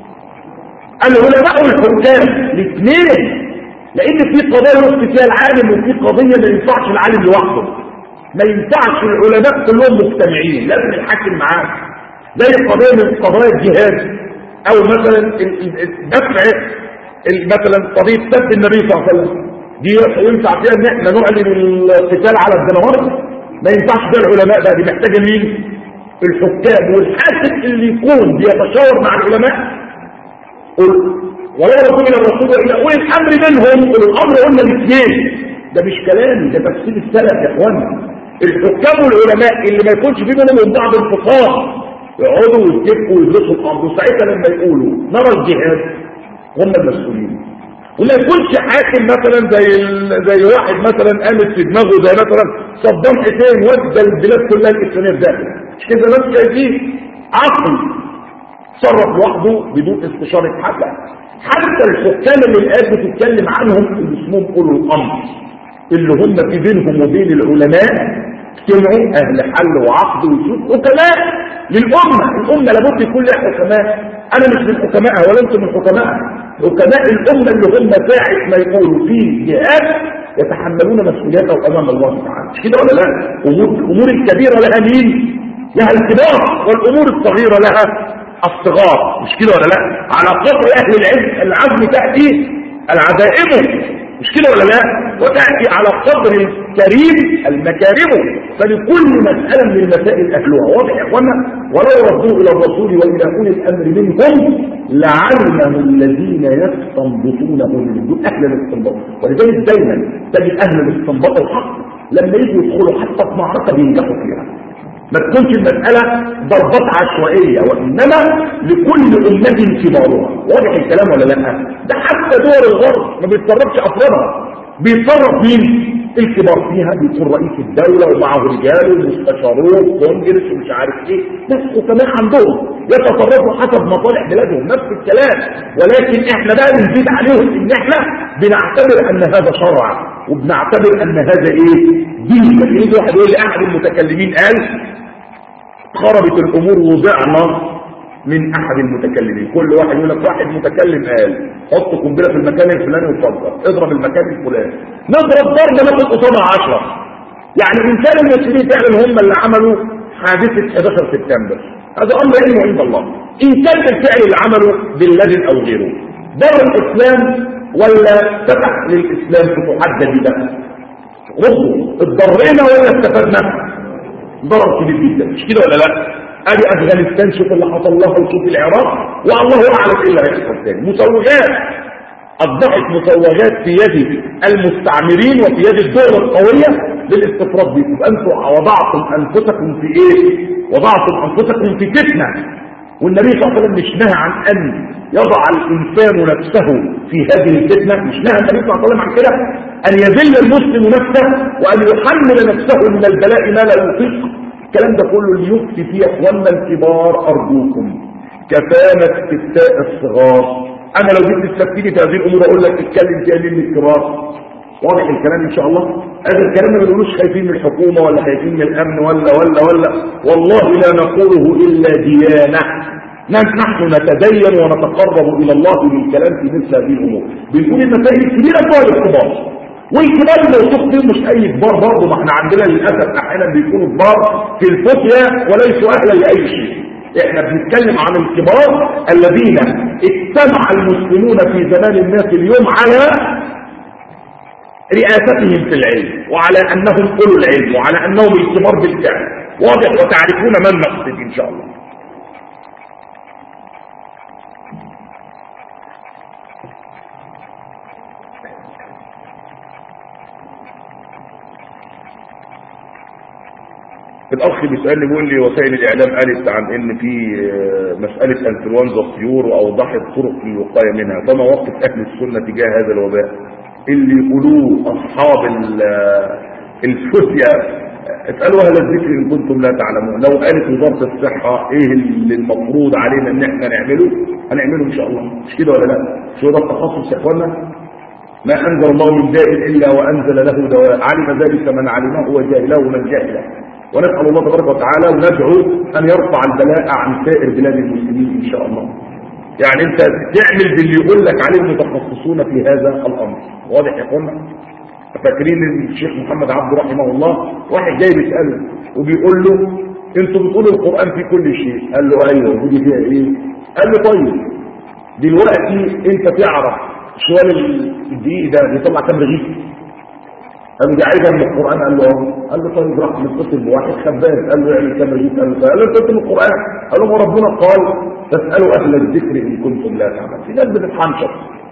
العلماء والحكام الاثنين، لان في قضايا يفتي فيها العالم وفي قضيه ما ينفعش العالم لوحده. ما ينفعش العلماء كلهم مجتمعين، لازم الحاكم معاه. زي قضيه من قضايا الجهاد او مثلا الدفع، مثلا قضيه سب النبي صلى الله عليه وسلم، دي ينفع فيها ان احنا نعلن القتال على الدنوات؟ ما ينفعش فيها العلماء بقى، دي محتاجه مين؟ الحكام. والحاكم اللي يكون بيتشاور مع العلماء. ولو رسول الى الرسول والى اولي الامر منهم. اولي الامر قلنا الاثنين، ده مش كلامي، ده تفسير السلف يا اخوانا. الحكام والعلماء اللي ما يكونش في منهم من بعض انفصال يقعدوا ويتفقوا ويدرسوا الامر، وساعتها لما يقولوا نرى الجهاد هم المسؤولين. وما يكونش حاكم مثلا زي زي واحد مثلا قامت في دماغه زي مثلا صدام حسين ودى البلاد كلها الاسلاميه في داخل. مش كده ناس شايفين عقل تصرف لوحده بدون استشاره حد. حتى الحكام اللي الآيات بتتكلم عنهم اللي اسمهم اولو الامر، اللي هم في بينهم وبين العلماء اجتمعوا اهل حل وعقد وشوف حكماء للامه. الامه لابد يكون لها حكماء. انا مش من حكمائها ولا انتم من حكمائها. حكماء الامه اللي هم ساعه ما يقولوا في جهاد يتحملون مسؤوليته امام الله تعالى. مش كده ولا لا؟ الامور الكبيره لها مين؟ لها الكبار، والامور الصغيره لها الصغار. مش كده ولا لا؟ على قدر اهل العلم العزم تاتي العزائم. مش كده ولا لا؟ وتاتي على قدر الكريم المكارم. فلكل مساله من المسائل اهلها. واضح يا اخوانا؟ ولو ردوه الى الرسول والى اولي الامر منهم لعلمه الذين يستنبطونه منهم. دول اهل الاستنباط. ولذلك دايما تجد اهل الاستنباط الحق لما يجوا يدخلوا حتى في معركه بينجحوا فيها. ما تكونش المسألة ضربات عشوائية، وإنما لكل أمة كبارها. واضح الكلام ولا لا؟ ده حتى دول الغرب ما بيتصرفش أفرادها، بيتصرف مين؟ الكبار فيها بيكون رئيس الدولة ومعه رجال ومستشارون وكونجرس ومش عارف ايه، ناس حكماء عندهم يتصرفوا حسب مصالح بلادهم. نفس الكلام. ولكن احنا بقى بنزيد عليهم ان احنا بنعتبر ان هذا شرع وبنعتبر ان هذا ايه؟ دين. يجي واحد يقول لي احد المتكلمين قال خربت الامور وضعنا من احد المتكلمين. كل واحد يقول لك واحد متكلم قال حط قنبله في المكان الفلاني وفضل اضرب المكان الفلاني، نضرب ضربه ناخد قصادها عشرة. يعني ان كان المسلمين فعلا هم اللي عملوا حادثه حداشر سبتمبر، هذا امر علم عند الله. ان كان بالفعل اللي عمله بن لادن او غيره ضر الاسلام ولا فتح للاسلام فتوحات جديده؟ ردوا، اتضرينا ولا استفدنا؟ ضرر كبير جدا. مش كده ولا لا؟ ادي افغانستان شوف اللي حصل لها وشوف العراق، والله اعلم ايه اللي هيحصل تاني. مسوغات اصبحت مسوغات في يد المستعمرين وفي يد الدول القويه بالاستفراط بيكم. انتم وضعتم انفسكم في ايه؟ وضعتم انفسكم في فتنه، والنبي صلى الله عليه وسلم مش نهى عن ان يضع الانسان نفسه في هذه الفتنه، مش نهى النبي صلى الله عليه وسلم عن كده ان يذل المسلم نفسه وان يحمل نفسه من البلاء ما لا يطيق. الكلام ده كله اللي يفتي فيه اخواننا الكبار ارجوكم، كفانا استفتاء الصغار. انا لو جيت تستفتيني في هذه الامور اقول لك اتكلم فيها مين الكبار؟ واضح الكلام ان شاء الله. هذا الكلام ما بنقولوش خايفين من الحكومه ولا خايفين من الامن ولا ولا ولا والله لا نقوله الا ديانه. نحن نتدين ونتقرب الى الله بالكلام في مثل هذه الامور. بنقول المسائل الكبيره فوق الكبار، والكبار اللي يوصف فيهم مش اي كبار برضه، ما احنا عندنا للاسف احيانا بيكونوا كبار في الفتيا وليسوا اهلا لاي شيء. احنا بنتكلم عن الكبار الذين اجتمع المسلمون في زمان الناس اليوم على رئاستهم في العلم، وعلى انهم اولو العلم، وعلى انهم الكبار بالفعل. واضح؟ وتعرفون من نقصد ان شاء الله. الاخ بيسالني بيقول لي وسائل الاعلام قالت عن ان في مساله انفلونزا الطيور واوضحت طرق للوقايه منها، فما موقف اهل السنه تجاه هذا الوباء؟ اللي يقولوه اصحاب الفتيا اسالوا اهل الذكر ان كنتم لا تعلمون. لو قالت وزاره الصحه ايه اللي المفروض علينا ان احنا نعمله هنعمله ان شاء الله، مش كده ولا لا؟ مش هو ده التخصص يا اخوانا؟ ما انزل الله من داء الا وانزل له دواء، علم ذلك من علمه وجاهله من جاهله. ونسأل الله تبارك وتعالى وندعو أن يرفع البلاء عن سائر بلاد المسلمين إن شاء الله. يعني أنت تعمل باللي يقول لك عليه المتخصصون في هذا الأمر. واضح يا اخوانا؟ فاكرين الشيخ محمد عبد رحمه الله واحد جاي بيسأله وبيقول له أنتوا بتقولوا القرآن في كل شيء، قال له أيوه، ودي فيها إيه؟ قال له طيب دلوقتي أنت تعرف شوال الدقيق ده بيطلع كام رغيف؟ قال له دي عايزه من القران. قال له قال له طيب راح متصل بواحد خباز قال له يعني كم جيت؟ قال له قال له انت من القران؟ قال له ربنا قال فاسالوا اهل الذكر ان كنتم لا تعلمون. في ناس بتتحنشر.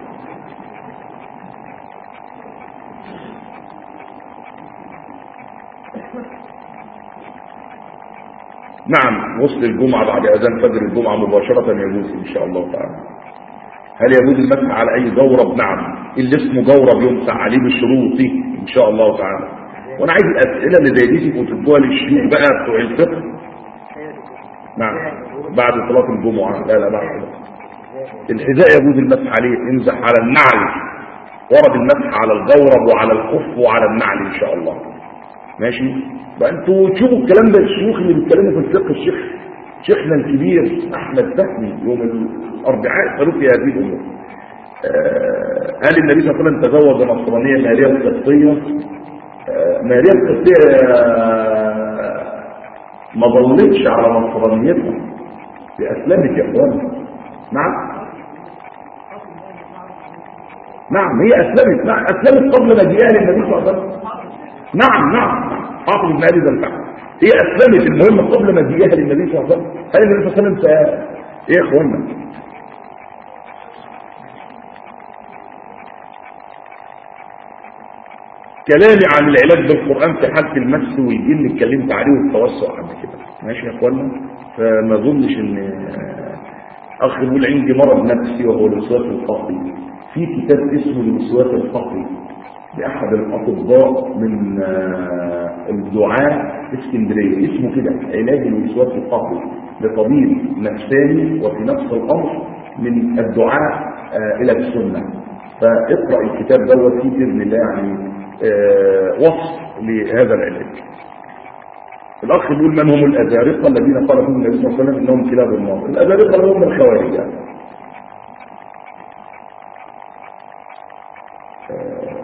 نعم، وصل الجمعه بعد اذان فجر الجمعه مباشره يجوز ان شاء الله تعالى. هل يجوز المسح على اي جورب؟ نعم، اللي اسمه جورب يمسح عليه بشروطه ان شاء الله تعالى. وانا عايز الاسئله اللي زي دي تبقوا تدوها للشيوخ بقى بتوع الفقه. نعم، بعد صلاه الجمعه. لا لا بعد الحذاء يجوز المسح عليه، امسح على النعل. ورد المسح على الجورب وعلى الخف وعلى النعل ان شاء الله. ماشي بقى، انتوا تشوفوا الكلام ده الشيوخ اللي بيتكلموا في الفقه. الشيخ شيخنا الكبير احمد فهمي يوم الاربعاء قالوا في هذه الامور. قال النبي صلى الله عليه وسلم تزوج نصرانيه ماريا القبطيه. ماريا القبطيه ما ظلتش على نصرانيتها باسلامك يا اخوان. نعم نعم هي اسلمت. نعم اسلمت قبل مجيئها للنبي صلى الله عليه وسلم. نعم نعم حافظ بن ابي ذلفع هي اسلمت. المهم قبل مجيئها للنبي صلى الله عليه وسلم. قال النبي صلى الله عليه وسلم ايه يا اخوانا؟ كلامي عن العلاج بالقرآن في حالة المس والجن اتكلمت عليه والتوسع قبل كده. ماشي يا اخوانا؟ فما اظنش ان اخ بيقول عندي مرض نفسي وهو الوسواس القهري. في كتاب اسمه الوسواس القهري لاحد الاطباء من الدعاء في اسكندريه، اسمه كده علاج الوسواس القهري لطبيب نفساني وفي نفس الامر من الدعاء الى السنه. فاقرأ الكتاب دوت فيه باذن الله يعني آه وصف لهذا العلاج. الاخ بيقول من هم الازارقه الذين قال فيهم النبي صلى الله عليه وسلم انهم كلاب النار؟ الازارقه هم الخوارج يعني. آه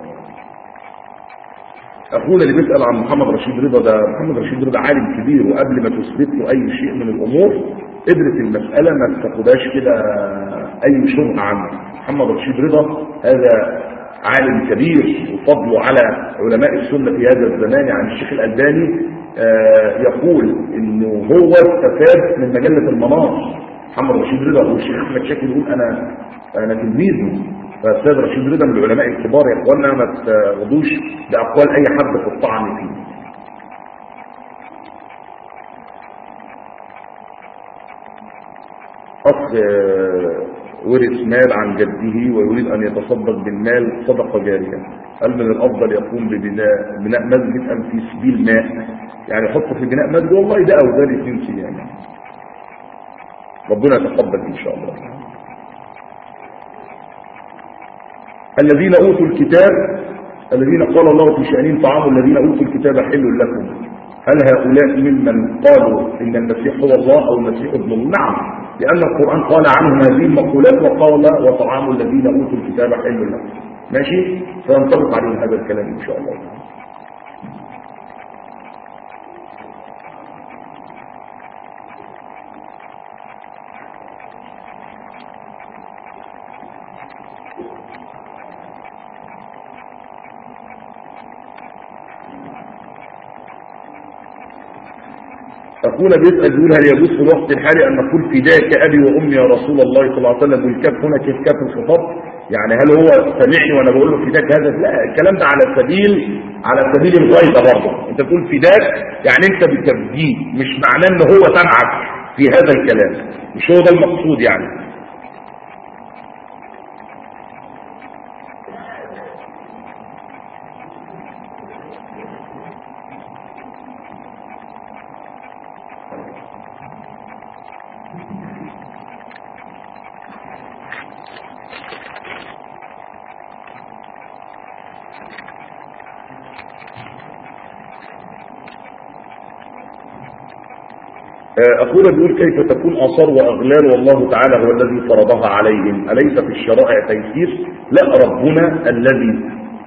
اخونا اللي بيسال عن محمد رشيد رضا، ده محمد رشيد رضا عالم كبير، وقبل ما تثبت له اي شيء من الامور ادرس المساله، ما تاخدهاش كده اي شبهه عنه. محمد رشيد رضا هذا عالم كبير وفضله على علماء السنة في هذا الزمان. يعني الشيخ الألباني آه يقول انه هو استفاد من مجلة المنار. محمد رشيد رضا والشيخ احمد شاكر يقول انا انا تلميذه فالسيد رشيد رضا من العلماء الكبار يا اخوانا، ما تاخدوش باقوال اي حد في الطعن فيه. اخ ورث مال عن جده ويريد ان يتصدق بالمال صدقه جاريه، هل من الافضل يقوم ببناء بناء مسجد ام في سبيل ماء؟ يعني يحطه في بناء مسجد، والله ده او ده الاثنين سيان، ربنا يتقبل ان شاء الله. الذين اوتوا الكتاب الذين قال الله في شأنهم طعام الذين اوتوا الكتاب حل لكم، هل هؤلاء ممن قالوا ان المسيح هو الله او المسيح ابن الله؟ نعم، لان القرآن قال عنهم هذه المقولات وقال وطعام الذين اوتوا الكتاب حل لكم. ماشي، فينطبق عليهم هذا الكلام ان شاء الله. أخونا بيسأل بيقول هل يجوز في الوقت الحالي أن نقول فداك أبي وأمي يا رسول الله صلى الله عليه وسلم، والكاف هنا كيف كاف الخطاب؟ يعني هل هو سمعني وأنا بقول له فداك هذا؟ لا، الكلام ده على سبيل على سبيل الغيبة برضه. أنت تقول فداك يعني أنت بتفديه، مش معناه أن هو سمعك في هذا الكلام، مش هو ده المقصود يعني. أخونا بيقول كيف تكون آثار وأغلال والله تعالى هو الذي فرضها عليهم، أليس في الشرائع تيسير؟ لا، ربنا الذي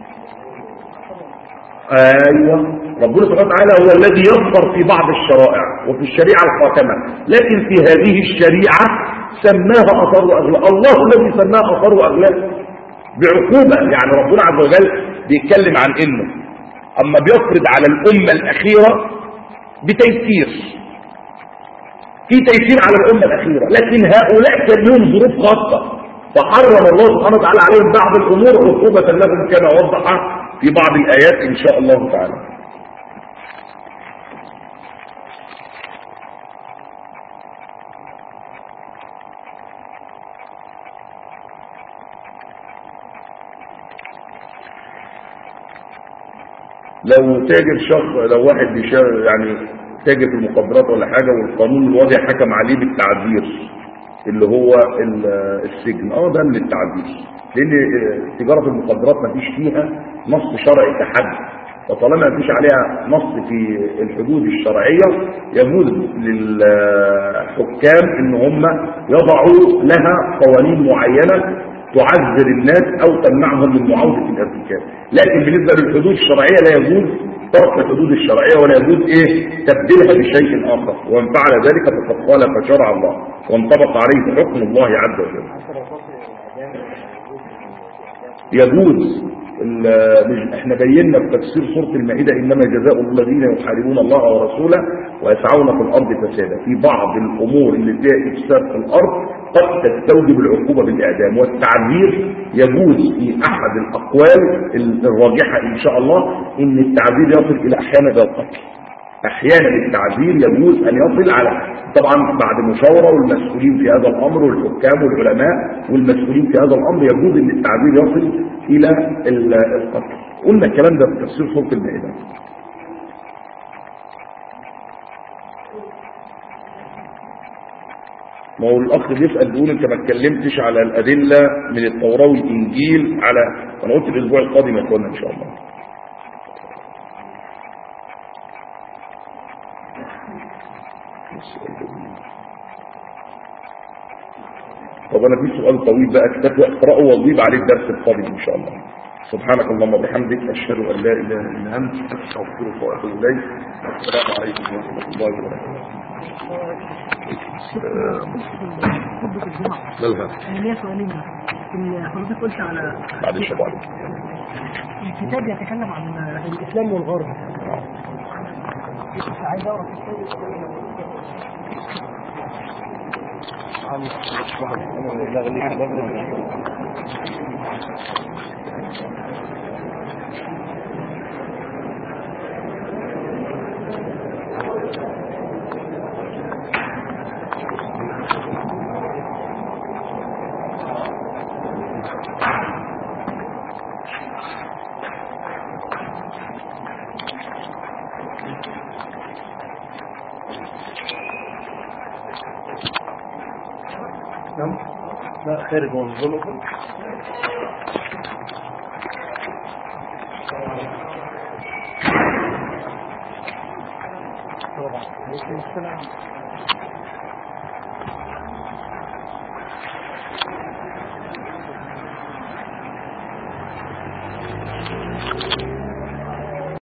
أيوة ربنا سبحانه وتعالى هو الذي يظهر في بعض الشرائع وفي الشريعة الخاتمة، لكن في هذه الشريعة سماها آثار وأغلال، الله الذي سماها آثار وأغلال بعقوبة. يعني ربنا عز وجل بيتكلم عن إنه أما بيفرض على الأمة الأخيرة بتيسير، في تيسير على الأمة الأخيرة، لكن هؤلاء كان لهم ظروف خاصة فحرم الله سبحانه وتعالى عليهم بعض الأمور عقوبة لهم كما وضح في بعض الآيات إن شاء الله تعالى. لو تاجر شخص، لو واحد بيشتغل يعني تاجر في المخدرات ولا حاجة والقانون الوضعي حكم عليه بالتعذير اللي هو السجن، اه ده من التعذير، لان تجارة المخدرات ما فيش فيها نص شرعي كحد، وطالما ما فيش عليها نص في الحدود الشرعية يجوز للحكام ان هم يضعوا لها قوانين معينة تعذر الناس او تمنعهم من معاودة الارتكاب، لكن بالنسبة للحدود الشرعية لا يجوز ترك الحدود الشرعية ولا يجوز ايه تبديلها بشيء اخر، ومن فعل ذلك فقد خالف شرع الله وانطبق عليه حكم الله عز وجل. يجوز احنا بينا في تفسير سورة المائدة انما جزاء الذين يحاربون الله ورسوله ويسعون في الارض فسادا، في بعض الامور اللي فيها افساد في الارض قد تستوجب العقوبة بالاعدام، والتعذير يجوز في احد الاقوال الراجحة ان شاء الله ان التعذير يصل الى احيانا الى القتل، احيانا التعذير يجوز ان يصل على طبعا بعد مشاورة والمسؤولين في هذا الامر والحكام والعلماء والمسؤولين في هذا الامر يجوز ان التعذير يصل الى القتل. قلنا الكلام ده في تفسير سورة المائدة. ما هو الاخ بيسال بيقول انت ما اتكلمتش على الادله من التوراه والانجيل على، انا قلت الاسبوع القادم يا اخوانا ان شاء الله. طب انا في سؤال طويل بقى كتاب اقراه واضيف عليه الدرس القادم ان شاء الله. سبحانك اللهم وبحمدك اشهد ان لا اله الا انت استغفرك واتوب اليك. السلام عليكم ورحمه الله وبركاته. خطبة الجمعة مالها؟ أنا ليا سؤالين اللي حضرتك قلت على بعد الشباب الكتاب يتكلم عن الإسلام والغرب، عايز أعرف الشيء لا خارج والظلم طبعا